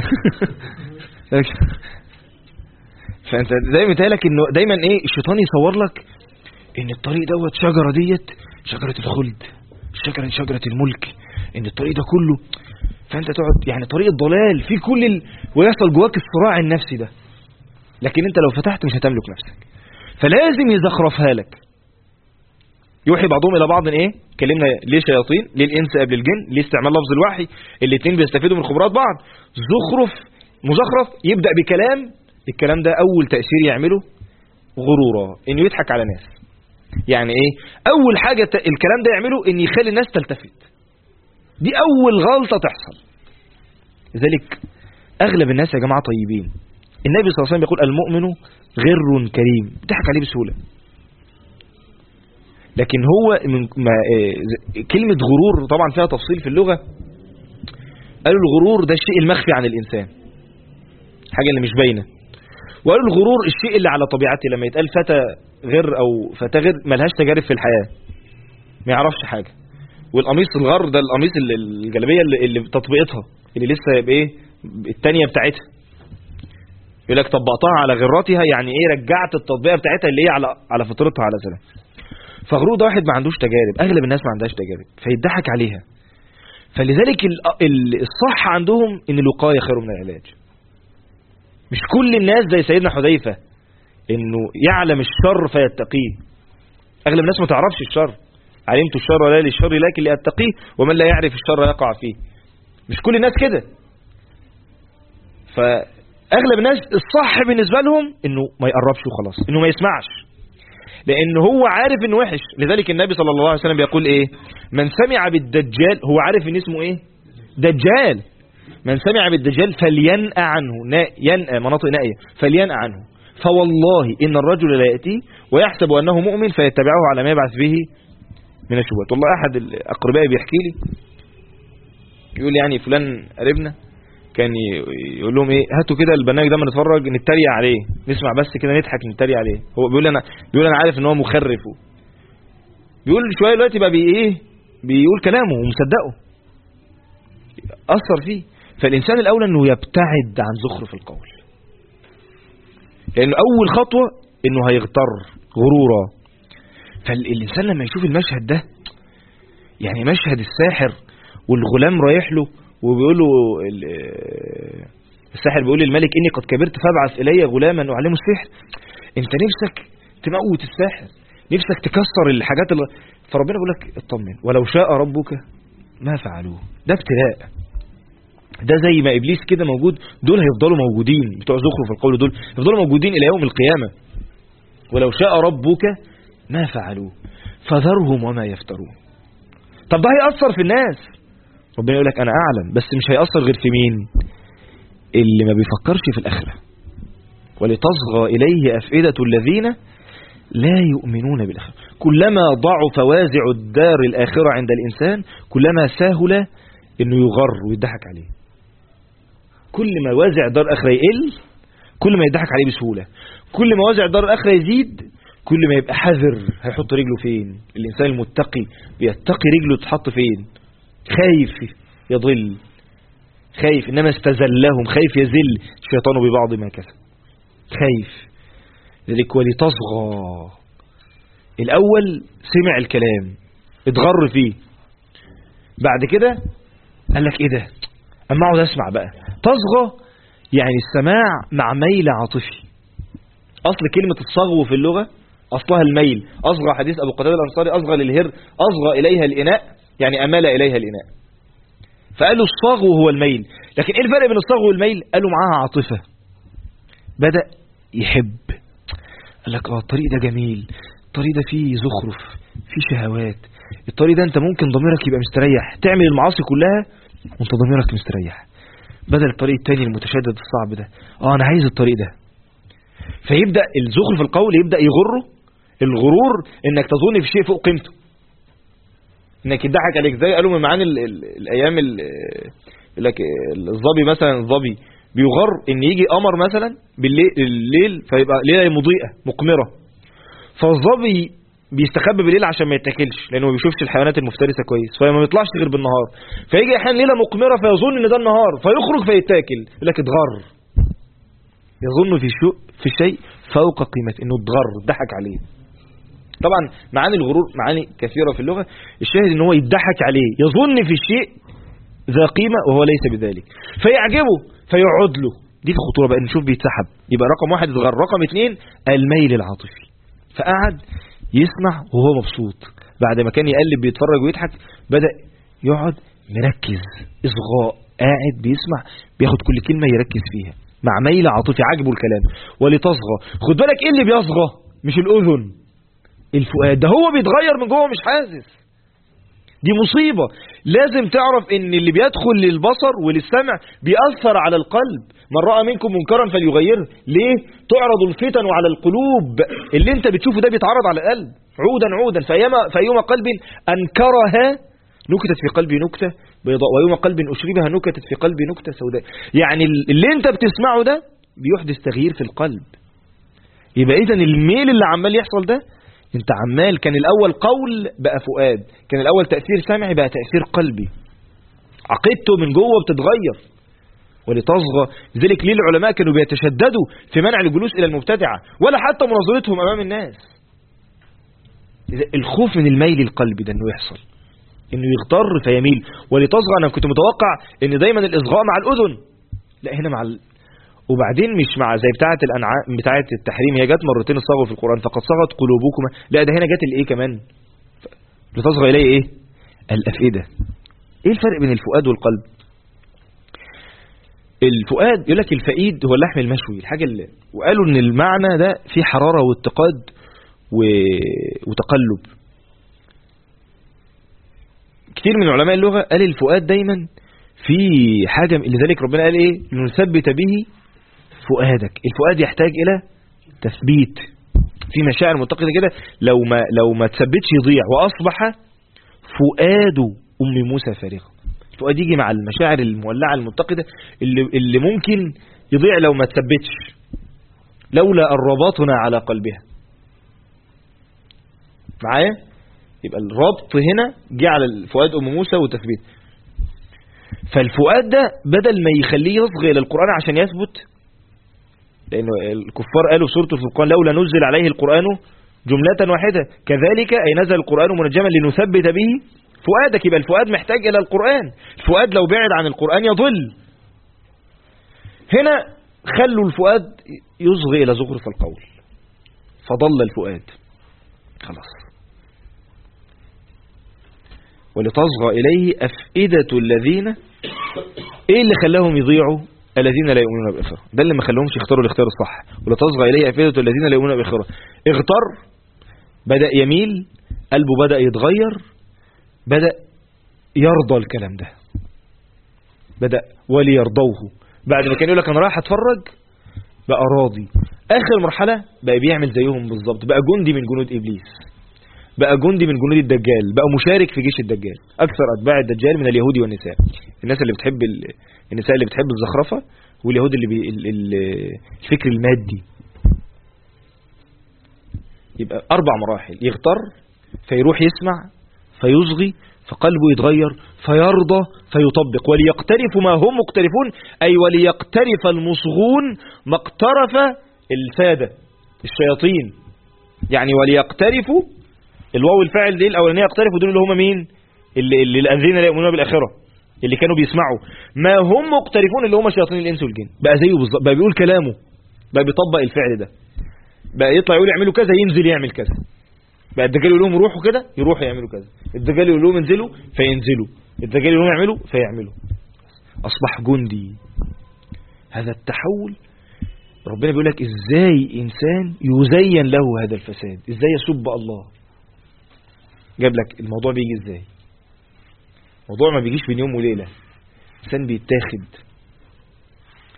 فانت دايما متهيألك انه دايما ايه الشيطان يصور لك ان الطريق دوت شجره ديت شجره الخلد، شجره الملك، ان الطريق ده كله، فانت تقعد يعني طريق الضلال في كل ويحصل جواك الصراع النفسي ده، لكن انت لو فتحت مش هتملك نفسك، فلازم يزخرفها لك. يوحي بعضهم الى بعض ايه، كلمنا ليه شياطين، ليه الانس قبل الجن، ليه استعمال لفظ الوحي، الاثنين بيستفيدوا من خبرات بعض. مزخرف يبدا بكلام، الكلام ده اول تاثير يعمله غرورا، انه يضحك على ناس. يعني ايه اول حاجه الكلام ده يعمله ان يخلي الناس تلتفت، دي اول غلطه تحصل. لذلك اغلب الناس يا جماعه طيبين. النبي صلى الله عليه وسلم يقول المؤمن غر كريم، ضحك عليه بسهوله. لكن هو كلمة غرور طبعا فيها تفصيل في اللغة. قالوا الغرور ده الشيء المخفي عن الإنسان، حاجة اللي مش باينة. وقالوا الغرور الشيء اللي على طبيعته، لما يتقال فتى غر أو فتى غر ملهاش تجارب في الحياة، ما يعرفش حاجة. والقميص الغر ده القميص الجلابية اللي تطبيقتها اللي لسه ايه التانية بتاعتها، يقول لك طبقتها على غراتها، يعني ايه رجعت التطبيقة بتاعتها اللي هي على فطرتها على سلام. فغرور ده واحد ما عندوش تجارب، اغلب الناس ما عندهاش تجارب فيضحك عليها. فلذلك الصح عندهم ان الوقايه خير من العلاج. مش كل الناس زي سيدنا حذيفه انه يعلم الشر فيتقيه، اغلب الناس ما تعرفش الشر. علمت الشر ولا للشر لكن لاتقيه ومن لا يعرف الشر يقع فيه. مش كل الناس كده. فاغلب الناس الصح بالنسبه لهم انه ما يقربش وخلاص، انه ما يسمعش، لأن هو عارف إنه وحش. لذلك النبي صلى الله عليه وسلم بيقول إيه؟ من سمع بالدجال، هو عارف إن اسمه إيه؟ دجال. من سمع بالدجال فلينأ عنه، ينأ مناطق نائية، فلينأ عنه. فوالله إن الرجل لا يأتي ويحسب أنه مؤمن فيتبعه على ما يبعث به من الشبهات. والله أحد الأقرباء بيحكي لي، يقول يعني فلان قريبنا كان يقول لهم ايه هاتوا كده البرنامج ده ما نتفرج نتريق عليه، نسمع بس كده نضحك نتريق عليه. هو بيقول انا عارف ان هو مخرف، بيقول شويه دلوقتي بقى بيقول كلامه ومصدقه، اثر فيه. فالانسان الاولى انه يبتعد عن زخرف القول، لانه اول خطوه انه هيغتر غرورا. فالانسان لما يشوف المشهد ده، يعني مشهد الساحر والغلام رايح له وبيقول له الساحر بيقول للملك اني قد كبرت فابعث الي غلاما اعلمه السحر. انت نفسك تموت الساحر، نفسك تكسر الحاجات فربنا بيقول لك اطمن ولو شاء ربك ما فعلوه. ده ابتلاء، ده زي ما ابليس كده موجود، دول هيفضلوا موجودين، بتوع زخرف القول دول هيفضلوا موجودين الى يوم القيامه. ولو شاء ربك ما فعلوه فذرهم وما يفترون. طب ده هيأثر في الناس، ربنا يقول لك انا اعلم، بس مش هيأثر غير في مين؟ اللي ما بيفكرش في الاخره. ولتصغى اليه افئده الذين لا يؤمنون بالاخره. كلما ضعف وازع الدار الاخره عند الانسان كلما سهل انه يغر ويضحك عليه. كل ما وازع دار الاخره يقل كل ما يضحك عليه بسهوله، كل ما وازع دار الاخره يزيد كل ما يبقى حذر هيحط رجله فين. الانسان المتقي بيتقي رجله تتحط فين، خايف يضل، خايف انما استزلهم، خايف يزل الشيطان ببعض ما كسب، خايف. ذلك ولتصغى، الاول سمع الكلام اتغر فيه، بعد كده قال لك ايه ده، اما اقعد اسمع بقى. تصغى يعني السماع مع ميل عاطفي. اصل كلمة الصغو في اللغة اصلها الميل. اصغى حديث ابو قتادة الانصاري اصغى للهر اصغى اليها الاناء، يعني امال اليها الاناء. فقالوا الصغو هو الميل. لكن ايه الفرق بين الصغو والميل؟ قالوا معاها عاطفة، بدأ يحب، قال لك الطريق ده جميل، الطريق ده فيه زخرف، فيه شهوات، الطريق ده انت ممكن ضميرك يبقى مستريح تعمل المعاصي كلها وانت ضميرك مستريح. بدل الطريق التاني المتشدد الصعب ده. انا عايز الطريق ده. فيبدأ الزخرف في القول يبدأ يغره. الغرور انك تظن في شيء فوق قيمته، انك يضحك عليك. زي قالوا من معاني الايام لك الظبي مثلا، الظبي بيغر ان يجي قمر مثلا بالليل فيبقى ليله مضيئه مقمره، فالظبي بيستخبى بالليل عشان ما يتاكلش لانه ما بيشوفش الحيوانات المفترسه كويس، فما بيطلعش غير بالنهار. فيجي احيانا ليله مقمره فيظن ان ده النهار فيخرج فيتاكل، يقول لك اتغر. يظن في شيء فوق قيمته، انه اتغر، ضحك عليه. طبعا معاني الغرور معاني كثيره في اللغه، الشاهد ان هو يضحك عليه، يظن في الشيء ذا قيمه وهو ليس بذلك، فيعجبه فيقعد له. دي الخطوره بقى، نشوف بيتسحب. يبقى رقم 1 اتغر، رقم 2 الميل العاطفي. فقعد يسمع وهو مبسوط، بعد ما كان يقلب بيتفرج ويضحك بدأ يقعد مركز، إصغاء، قاعد بيسمع، بياخد كل كلمة يركز فيها، مع ميل عاطفي، عاجبه الكلام. ولتصغى، خد بالك ايه اللي بيصغى؟ مش الأذن، الفؤاد. ده هو بيتغير من جوه مش حاسس. دي مصيبة. لازم تعرف ان اللي بيدخل للبصر وللسمع بيأثر على القلب. من رأى منكم منكرا فليغيره. ليه؟ تعرض الفتن على القلوب. اللي انت بتشوفه ده بيتعرض على القلب عودا عودا. فأيما قلب أنكرها نكتت في قلبي نكتة بيضاء، وأيما قلب أشربها نكتت في قلبي نكتة سوداء. يعني اللي انت بتسمعه ده بيحدث تغيير في القلب. يبقى إذن الميل اللي عمال يحصل ده، انت عمال كان الاول قول بقى فؤاد، كان الاول تأثير سمعي بقى تأثير قلبي، عقيدته من جوه بتتغير. ولتصغى. لذلك ليه العلماء كانوا بيتشددوا في منع الجلوس الى المبتدعة ولا حتى مناظرتهم امام الناس. الخوف من الميل القلبي ده انه يحصل، انه يغتر فيميل. ولتصغى، انا كنت متوقع ان دايما الاصغاء مع الاذن، لا هنا مع وبعدين مش مع زي بتاعه الانعام بتاعه التحريم، هي جت مرتين الصغوه في القرآن، فقد صغت قلوبكما. لا ده هنا جت الايه كمان، لتصغى اليه ايه؟ الافئده. ايه الفرق بين الفؤاد والقلب؟ الفؤاد يقول لك الفئيد هو اللحم المشوي، الحاجه اللي وقالوا ان المعنى ده فيه حراره واتقاد وتقلب. كتير من علماء اللغه قال الفؤاد دايما في حاجه، لذلك ربنا قال ايه؟ لنثبت به فؤادك. الفؤاد يحتاج الى تثبيت، في مشاعر منتقده كده، لو ما تثبتش يضيع. واصبح فؤاد ام موسى فارغا. الفؤاد يجي مع المشاعر المولعه المنتقده اللي ممكن يضيع لو ما تثبتش، لولا ان ربطنا على قلبها. معايا؟ يبقى الربط هنا جه على الفؤاد ام موسى وتثبيت. فالفؤاد ده بدل ما يخليه يصغي الى القرآن عشان يثبت، لأنه الكفار قالوا في سورة الفرقان لولا نزل عليه القرآن جملة واحدة كذلك أي نزل القرآن منجما لنثبت به فؤادك. يبقى الفؤاد محتاج إلى القرآن. الفؤاد لو بعد عن القرآن يضل. هنا خلوا الفؤاد يصغي إلى زخرف القول فضل الفؤاد خلاص. ولتصغى إليه أفئدة الذين، إيه اللي خلاهم يضيعوا؟ الذين لا يؤمنون بالآخرة. ده اللي ما خلاهمش يختاروا الاختيار الصح. ولتصغى إليه أفئدة الذين لا يؤمنون بالآخرة. اغتر، بدأ يميل، قلبه بدأ يتغير، بدأ يرضى الكلام ده، بدأ وليرضوه. بعد ما كان يقول لك أنا رايح أتفرج بقى راضي. آخر مرحلة بقى بيعمل زيهم بالظبط، بقى جندي من جنود إبليس، بقى جندي من جنود الدجال، بقى مشارك في جيش الدجال. أكثر أتباع الدجال من اليهود والنساء. الناس اللي بتحب النساء اللي بتحب الزخرفة، واليهود الفكر المادي. يبقى 4 مراحل: يغتر، فيروح يسمع، فيصغي، فقلبه يتغير، فيرضى، فيطبق. وليقترف ما هم مقترفون، أي وليقترف المصغون ما اقترف السادة الشياطين. يعني وليقترفوا، الواو الفاعل دي الأولانية، يقترفوا دول اللي هم مين؟ اللي الذين لا يؤمنون بالآخرة، اللي كانوا بيسمعوا. ما هم مقترفون اللي هم شياطين الإنس والجن. بقى زيه بالظبط، بقى بيقول كلامه، بقى بيطبق الفعل ده، بقى يطلع يقول يعملوا كذا ينزل يعمل كذا. بقى الدجال يقول لهم روحوا كده يروحوا يعملوا كذا، الدجال يقول لهم انزلوا فينزلوا، الدجال يقول لهم يعملوا فيعملوا. أصبح جندي. هذا التحول ربنا بيقول لك ازاي إنسان يزين له هذا الفساد، ازاي يسب الله. جاب لك الموضوع بيجي ازاي. الموضوع ما بيجيش بين يوم وليلة. إنسان بيتاخد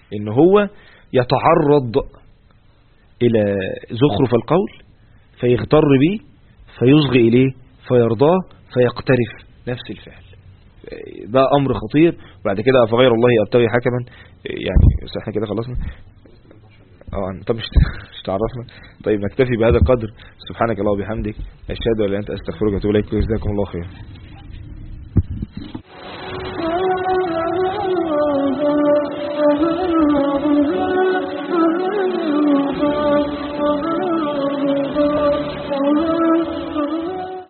ان هو يتعرض الى زخرف القول فيغتر به فيصغي اليه فيرضاه فيقترف نفس الفعل. ده امر خطير. وبعد كده فغير الله ابتغي حكما، يعني احنا كده خلصنا. طب مش تعرفنا. طيب نكتفي بهذا القدر. سبحانك اللهم وبحمدك اشهد ان لا اله الا انت استغفرك واتوب اليك. جزاكم الله خير.